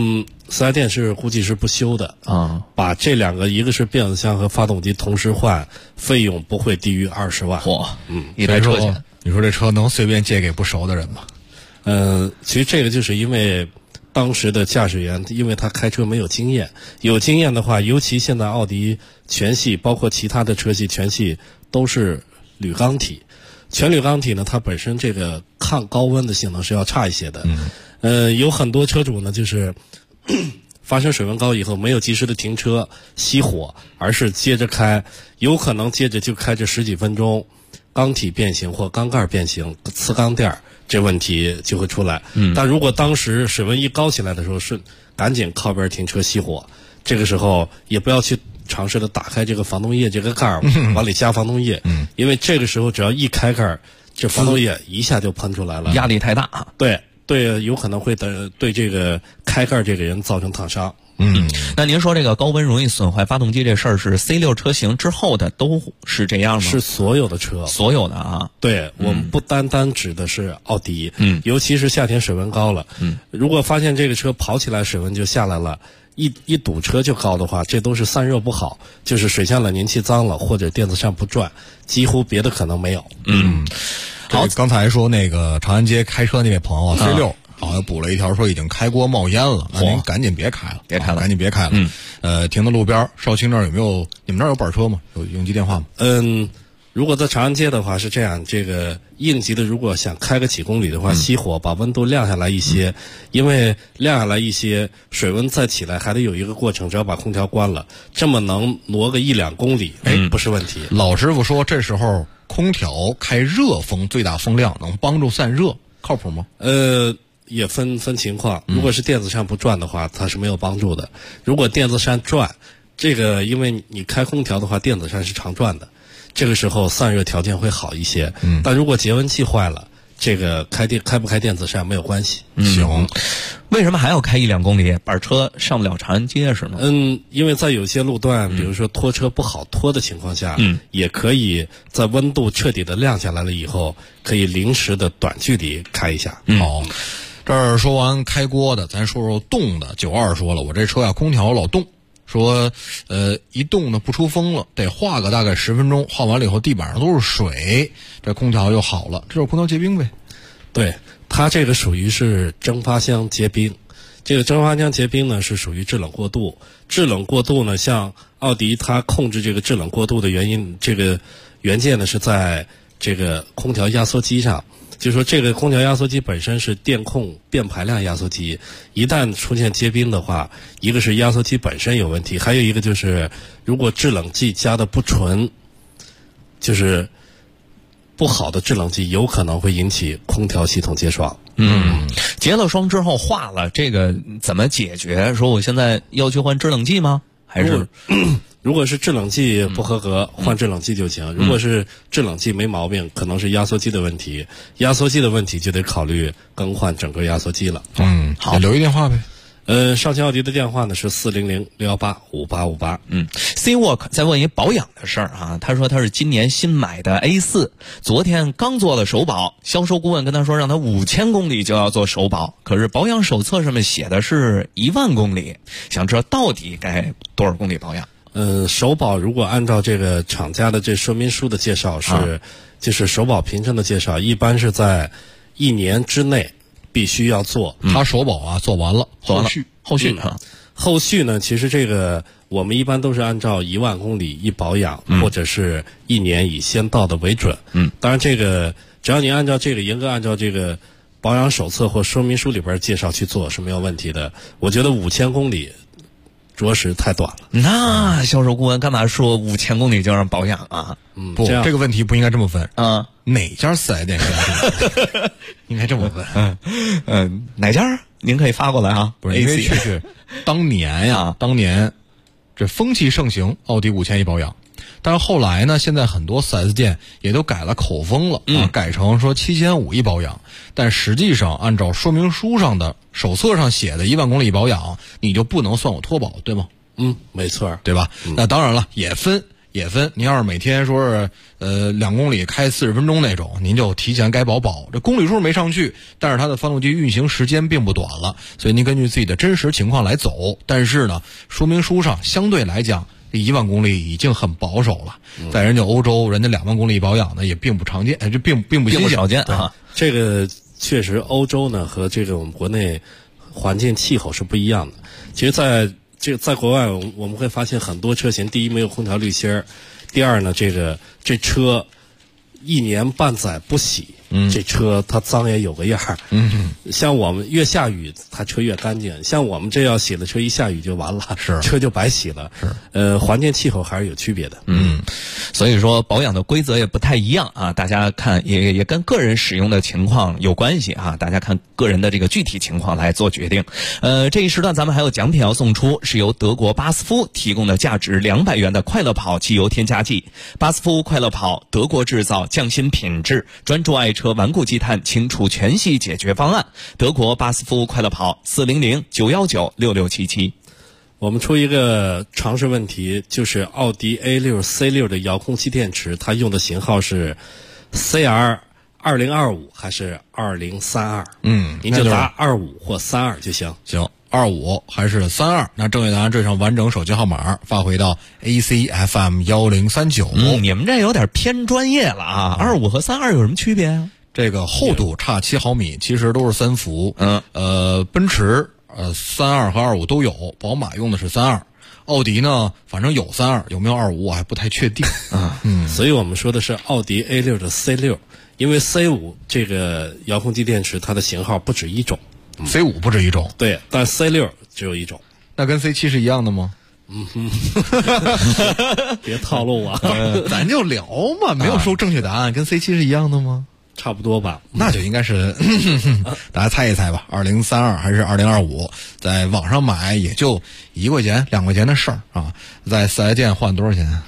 ？4S 店是估计是不修的啊。把这两个，一个是变速箱和发动机同时换，费用不会低于20万。 一台车钱。 你说这车能随便借给不熟的人吗？ 其实这个就是因为当时的驾驶员，因为他开车没有经验，有经验的话，尤其现在奥迪全系包括其他的车系全系都是铝钢体，全铝钢体呢，它本身这个抗高温的性能是要差一些的。有很多车主呢，就是发生水温高以后没有及时的停车熄火，而是接着开，有可能接着就开着十几分钟，钢体变形或钢盖变形，呲钢垫，这问题就会出来。但如果当时水温一高起来的时候，是赶紧靠边停车熄火，这个时候也不要去尝试的打开这个防冻液这个盖儿，往里加防冻液，因为这个时候只要一开盖儿，这防冻液一下就喷出来了， 压力太大。 对，有可能会对这个开盖这个人造成烫伤。 那您说这个高温容易损坏发动机这事儿是 C6 车型之后的都是这样吗？ 是所有的车， 所有的啊。 对，我们不单单指的是奥迪，尤其是夏天水温高了，如果发现这个车跑起来水温就下来了，一堵车就高的话，这都是散热不好，就是水箱冷凝器脏了或者电子扇不转，几乎别的可能没有。 好，刚才说那个长安街开车那位朋友 C6。好像补了一条说已经开锅冒烟了，那您赶紧别开了，赶紧别开了。停在路边。少卿那儿有没有？你们那儿有板车吗？有应急电话吗？ 如果在长安街的话是这样，这个应急的如果想开个几公里的话，熄火把温度降下来一些，因为降下来一些，水温再起来还得有一个过程，只要把空调关了，这么能挪个1-2公里，不是问题。 老师傅说这时候空调开热风最大风量能帮助散热，靠谱吗？ 也分情况，如果是电子扇不转的话，它是没有帮助的。如果电子扇转，这个因为你开空调的话，电子扇是常转的，这个时候散热条件会好一些。但如果节温器坏了，这个开不开电子扇没有关系。 行， 为什么还要开1-2公里？板车上不了长安街是吗？ 因为在有些路段，比如说拖车不好拖的情况下，也可以在温度彻底的降下来了以后，可以临时的短距离开一下。 好。这儿说完开锅的，咱说说冻的。92说了，我这车呀空调老冻，说一冻呢不出风了，得化个大概10分钟，化完了以后地板上都是水，这空调就好了。这就是空调结冰呗？ 对，它这个属于是蒸发箱结冰。这个蒸发箱结冰呢是属于制冷过度。制冷过度呢，像奥迪它控制这个制冷过度的原因，这个元件呢是在这个空调压缩机上。就是说这个空调压缩机本身是电控变排量压缩机，一旦出现结冰的话，一个是压缩机本身有问题，还有一个就是如果制冷剂加的不纯，就是不好的制冷剂有可能会引起空调系统结霜。 结了霜之后化了，这个怎么解决？说我现在要去换制冷剂吗？还是如果是制冷剂不合格，换制冷剂就行。如果是制冷剂没毛病，可能是压缩机的问题。压缩机的问题就得考虑更换整个压缩机了。 好，留一电话呗。 上汽奥迪的电话呢是400-618-5858。 C-Walk 在问一保养的事儿啊，他说他是今年新买的 A4， 昨天刚做了首保，销售顾问跟他说让他5000公里就要做首保，可是保养手册上面写的是10000公里，想知道到底该多少公里保养？ 首保如果按照这个厂家的这说明书的介绍就是首保凭证的介绍，一般是在1年之内必须要做。 他首保啊做完了， 后续呢，其实这个我们一般都是按照10000公里一保养，或者是1年以先到的为准。当然这个只要你按照这个严格按照这个保养手册或说明书里边介绍去做是没有问题的。我觉得5000公里着实太短了。 那销售顾问干嘛说5000公里就让保养啊？ 不，这个问题不应该这么问啊。哪家4S店应该这么问？ 哪家？您可以发过来啊。 不是，因为确实当年这风气盛行，奥迪5000一保养。但是后来呢，现在很多 4S 店也都改了口风了改成说7500一保养。但实际上按照说明书上的手册上写的10000公里保养，你就不能算我脱保，对吗？ 没错， 对吧？那当然了，也分。您要是每天说是2公里开40分钟那种，您就提前该保。这公里数没上去，但是它的发动机运行时间并不短了，所以您根据自己的真实情况来走。但是呢，说明书上相对来讲10000公里已经很保守了。在人家欧洲，人家20000公里保养呢也并不常见，这并不新鲜， 少见啊。 这个确实欧洲呢和这个我们国内环境气候是不一样的。其实在国外我们会发现很多车型，第一没有空调滤芯儿，第二呢这车1年半载不洗，这车它脏也有个样儿。像我们越下雨，它车越干净。像我们这要洗的车，一下雨就完了，车就白洗了。环境气候还是有区别的。 所以说保养的规则也不太一样啊，大家看也跟个人使用的情况有关系啊，大家看个人的这个具体情况来做决定。这一时段咱们还有奖品要送出，是由德国巴斯夫提供的价值200元的快乐跑机油添加剂。巴斯夫快乐跑，德国制造，匠心品质，专注爱车顽固积碳清除全系解决方案。德国巴斯夫快乐跑，400-919-6677。 我们出一个常识问题，就是奥迪 A6 C6 的遥控器电池，它用的型号是 CR2025 还是2032？您就答25或32就行。 行，25还是32？那正确答案缀上完整手机号码，发回到 ACFM1039。 你们这有点偏专业了啊！25和32有什么区别啊？ 这个厚度差7毫米，其实都是3伏。奔驰32和25都有，宝马用的是32，奥迪呢反正有32，有没有25我还不太确定所以我们说的是奥迪 A6 的 C6， 因为 C5 这个遥控器电池它的型号不止一种。 C5 不止一种， 对，但 C6 只有一种。 那跟 C7 是一样的吗？ 别套路啊咱就聊嘛，没有说正确答案，跟 C7 是一样的吗？ 差不多吧， 那就应该是大家猜一猜吧，2032还是2025？在网上买也就1块钱2块钱的事儿啊，在4S店换多少钱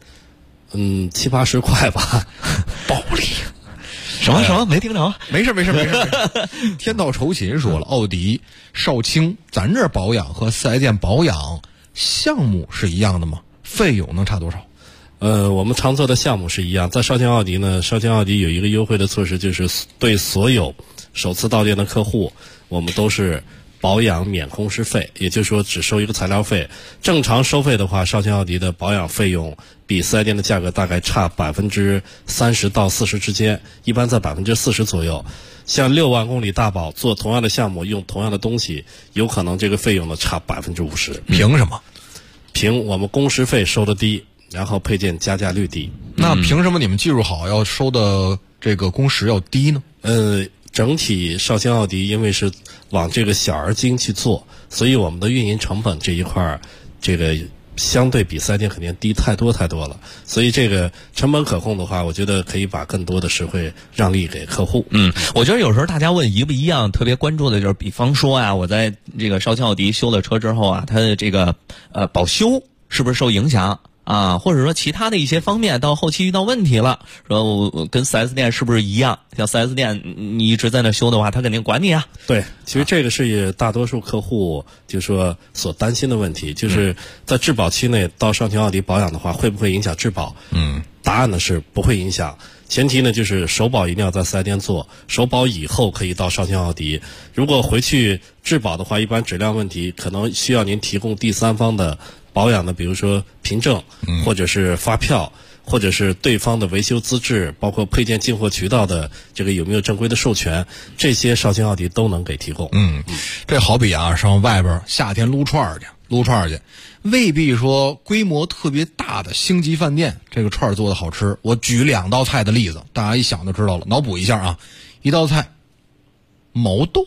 ？70-80块吧。 暴利。 什么没听着？ 没事。天道酬勤说了，奥迪、少卿，咱这保养和4S店保养项目是一样的吗？费用能差多少？ 我们常做的项目是一样。在少卿奥迪呢，少卿奥迪有一个优惠的措施，就是对所有首次到店的客户，我们都是保养免工时费，也就是说只收一个材料费。正常收费的话，少卿奥迪的保养费用比4S店的价格大概差30%到40%之间，一般在40%左右。像6万公里大保做同样的项目，用同样的东西，有可能这个费用呢差50%。 凭什么？ 凭我们工时费收的低，然后配件加价率低。 那凭什么你们技术好要收的这个工时要低呢？ 整体少卿奥迪因为是往这个小而精去做，所以我们的运营成本这一块这个相对比4S店肯定低太多了。所以这个成本可控的话，我觉得可以把更多的实惠让利给客户。 我觉得有时候大家问一不一样，特别关注的就是比方说啊，我在这个少卿奥迪修了车之后啊，它的这个保修是不是受影响？或者说其他的一些方面到后期遇到问题了，说我跟 4S 店是不是一样？像 4S 店你一直在那修的话，他肯定管你啊。 对，其实这个是也大多数客户就是说所担心的问题，就是在质保期内到少卿奥迪保养的话，会不会影响质保？答案呢是不会影响。前提呢就是首保一定要在4S店做，首保以后可以到少卿奥迪。如果回去质保的话，一般质量问题可能需要您提供第三方的保养的，比如说凭证，或者是发票，或者是对方的维修资质，包括配件进货渠道的这个有没有正规的授权，这些少卿奥迪都能给提供。 这好比啊，上外边夏天撸串去，未必说规模特别大的星级饭店这个串做的好吃。我举2道菜的例子，大家一想就知道了，脑补一下啊。一道菜毛豆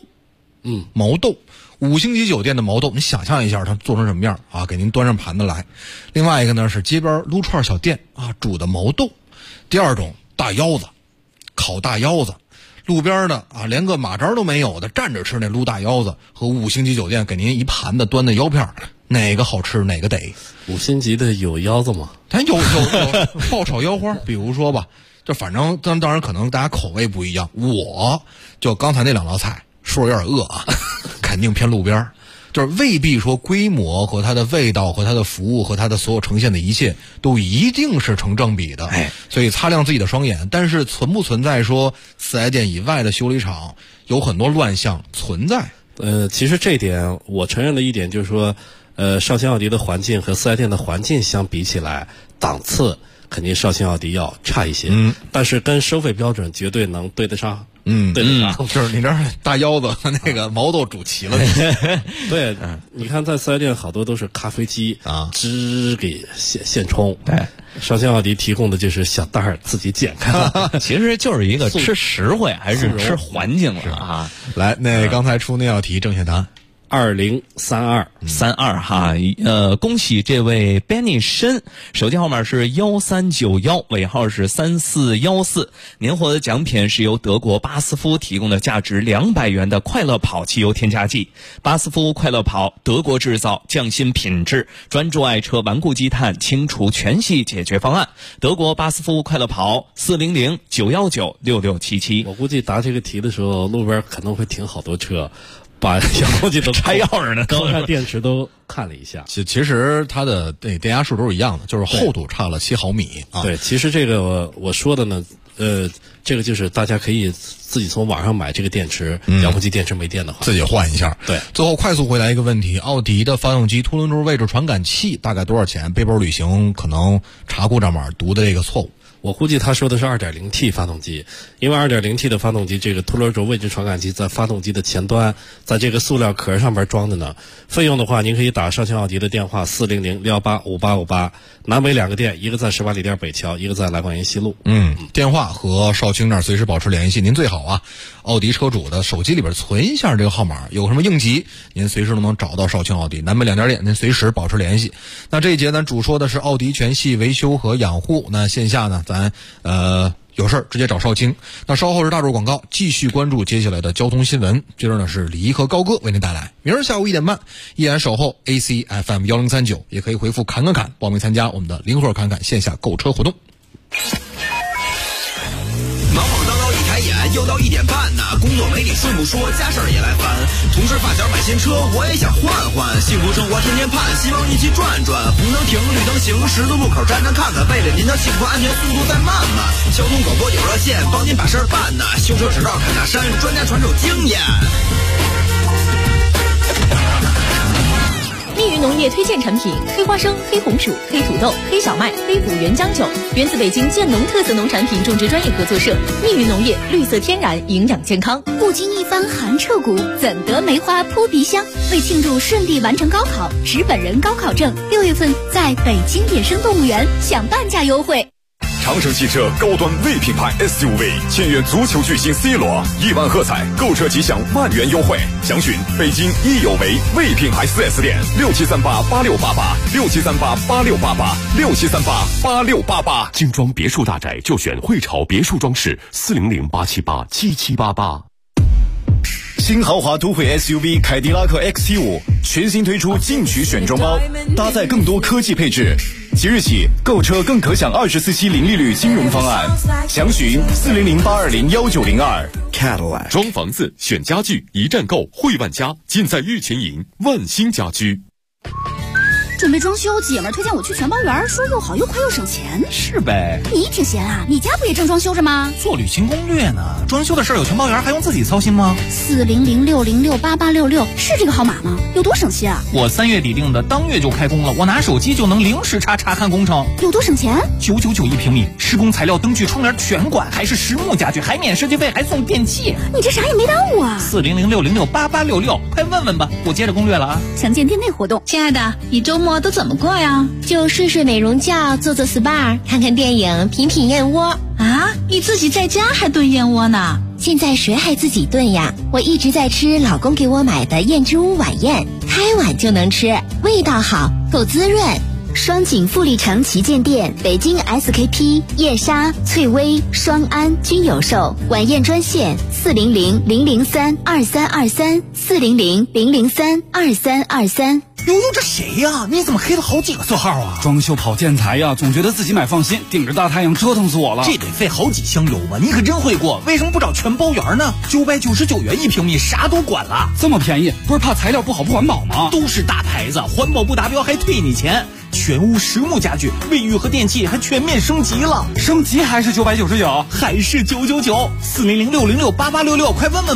，5星级酒店的毛豆，你想象一下它做成什么样啊？给您端上盘子来。另外一个呢是街边撸串小店啊煮的毛豆。第二种大腰子，烤大腰子，路边的啊连个马扎都没有的站着吃那撸大腰子，和5星级酒店给您一盘子端的腰片，哪个好吃哪个得 ？5星级的有腰子吗？ 咱有爆炒腰花，比如说吧，就反正当然可能大家口味不一样。我就刚才那2道菜说有点饿啊，肯定偏路边，就是未必说规模和它的味道和它的服务和它的所有呈现的一切都一定是成正比的。所以擦亮自己的双眼。但是存不存在说4S店以外的修理厂有很多乱象存在？ 其实这一点我承认的一点就是说，少卿奥迪的环境和4S店的环境相比起来，档次肯定少卿奥迪要差一些。但是跟收费标准绝对能对得上对的， 就是你这儿大腰子和那个毛都煮齐了。 对，你看在四 S 店好多都是咖啡机啊，直给现冲。 对， 绍兴奥迪提供的就是小袋儿自己剪开了， 其实就是一个吃实惠还是吃环境了啊。 来，那刚才出那道题正确答案。 2032 哈，恭喜这位 Benny 申，手机号码是1391，尾号是3414。您获得奖品是由德国巴斯夫提供的价值200元的快乐跑汽油添加剂。巴斯夫快乐跑，德国制造，匠心品质，专注爱车顽固积碳，清除全系解决方案。德国巴斯夫快乐跑，400-919-6677。 我估计答这个题的时候，路边可能会停好多车。把遥控器都拆钥匙呢， 高压电池都看了一下。 其实它的电压数都是一样的，就是厚度差了7毫米啊。 对，其实这个我说的呢，这个就是大家可以自己从网上买这个电池，遥控器电池没电的话， 自己换一下。 对， 最后快速回答一个问题：奥迪的发动机凸轮轴位置传感器大概多少钱？背包旅行可能查故障码读的这个错误。 我估计他说的是 2.0T 发动机，因为 2.0T 的发动机这个凸轮轴位置传感器在发动机的前端，在这个塑料壳上面装的呢。费用的话，您可以打绍兴奥迪的电话400-618-5858，南北2个店，一个在18里店北桥，一个在来广沿西路。 电话和少卿那儿随时保持联系。您最好啊，奥迪车主的手机里边存一下这个号码，有什么应急，您随时都能找到少卿奥迪。南北2家店，您随时保持联系。那这一节咱主说的是奥迪全系维修和养护，那线下呢，咱有事直接找少卿。那稍后是大众广告，继续关注接下来的交通新闻。接着呢是李一和高哥为您带来。明儿下午1点半，依然守候 ACFM 1039，也可以回复砍砍砍报名参加我们的零盒砍砍线下购车活动。 忙忙叨叨一抬眼，又到1点半呢，工作没理顺不说，家事儿也来烦。同事发小买新车，我也想换换，幸福生活天天盼，希望一起转转。红灯停，绿灯行，十字路口站站看看，为了您的幸福安全，速度再慢慢。交通广播有热线，帮您把事儿办呢。修车指导看大山，专家传授经验。 密云农业推荐产品：黑花生、黑红薯、黑土豆、黑小麦、黑虎原浆酒，源自北京建农特色农产品种植专业合作社。密云农业，绿色天然，营养健康。 不经一番寒彻骨，怎得梅花扑鼻香？为庆祝顺利完成高考，持本人高考证，6月份在北京野生动物园享半价优惠。 长城汽车高端 V 品牌 SUV 签约足球巨星 C 罗，1万喝彩，购车即享万元优惠。详询北京益有为 V 品牌 4S 店，67388688，67388688，67388688。 精装别墅大宅就选汇潮别墅装饰，400-878-7788。 新豪华都会 SUV 凯迪拉克 XT5 全新推出进取选装包，搭载更多科技配置。即日起购车更可享24期零利率金融方案，详询400-820-1902。 Cadillac 装房子选家具，一站购汇万家，尽在玉泉营万兴家居。 准备装修，姐们儿推荐我去全包园，说又好又快又省钱。 是呗， 你挺闲啊，你家不也正装修着吗？ 做旅行攻略呢，装修的事儿有全包园还用自己操心吗 ？400-606-8866是这个号码吗？有多省心啊？ 我3月底定的，当月就开工了，我拿手机就能0时查看工程。 有多省钱 ？999一平米，施工材料、灯具、窗帘全管，还是实木家具，还免设计费，还送电器。 你这啥也没耽误啊 ！400-606-8866，快问问吧，我接着攻略了啊！ 详见店内活动。 亲爱的，你周末都怎么过呀？就睡睡美容觉，做做 SPA， 看看电影，品品燕窝啊！你自己在家还炖燕窝呢？ 现在谁还自己炖呀？我一直在吃老公给我买的燕之屋晚宴，开碗就能吃，味道好，够滋润。 双井富力城旗舰店、北京 SKP、叶莎、翠微、双安均有售。晚宴专线400-003-2323，400-003-2323。 哟，这谁呀？你怎么黑了好几个色号啊？ 装修跑建材呀，总觉得自己买放心，顶着大太阳折腾死我了。 这得费好几箱油吧？你可真会过，为什么不找全包园呢？999元一平米，啥都管了。 这么便宜，不是怕材料不好不环保吗？ 都是大牌子，环保不达标还退你钱。全屋实木家具，卫浴和电器还全面升级了。 升级还是999？ 还是999？400-606-8866，快问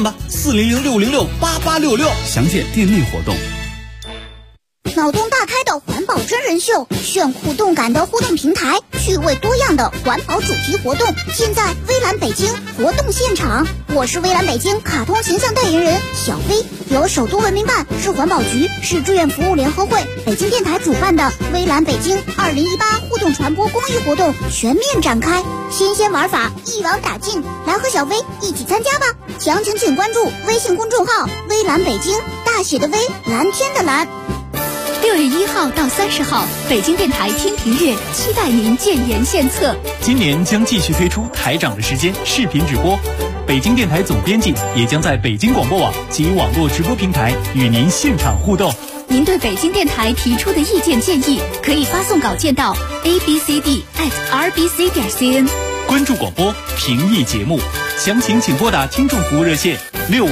问吧。400-606-8866， 详见店内活动。 脑洞大开的环保真人秀，炫酷动感的互动平台，趣味多样的环保主题活动，现在微蓝北京活动现场。我是微蓝北京卡通形象代言人小飞，由首都文明办、市环保局、市志愿服务联合会、北京电台主办的微蓝北京2018互动传播公益活动全面展开，新鲜玩法一网打尽，来和小飞一起参加吧！详情请关注微信公众号微蓝北京，大写的微，蓝天的蓝。 6月1号到30号，北京电台听评月，期待您建言献策。 今年将继续推出台长的时间视频直播，北京电台总编辑也将在北京广播网及网络直播平台与您现场互动。 您对北京电台提出的意见建议，可以发送稿件到 abcd@rbc.cn。 关注广播，评议节目，详情请拨打听众服务热线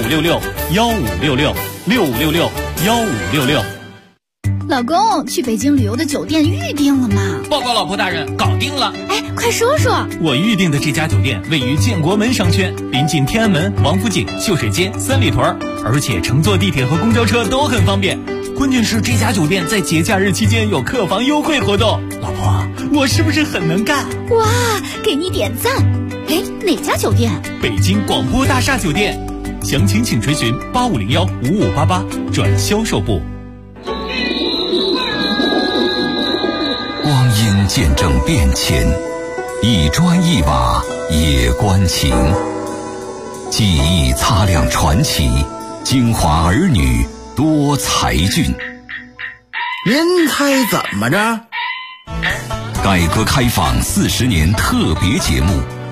6566-1566-6566-1566。 老公，去北京旅游的酒店预定了吗？ 报告老婆大人，搞定了。 哎，快说说。 我预定的这家酒店位于建国门商圈，临近天安门、王府井、秀水街、三里屯，而且乘坐地铁和公交车都很方便。关键是这家酒店在节假日期间有客房优惠活动。老婆，我是不是很能干？ 哇，给你点赞。哎，哪家酒店？ 北京广播大厦酒店。详情请垂询8501-5588转销售部。 光阴见证变迁，一砖一瓦也关情。记忆擦亮传奇，京华儿女多才俊。 您猜怎么着？ 改革开放40年特别节目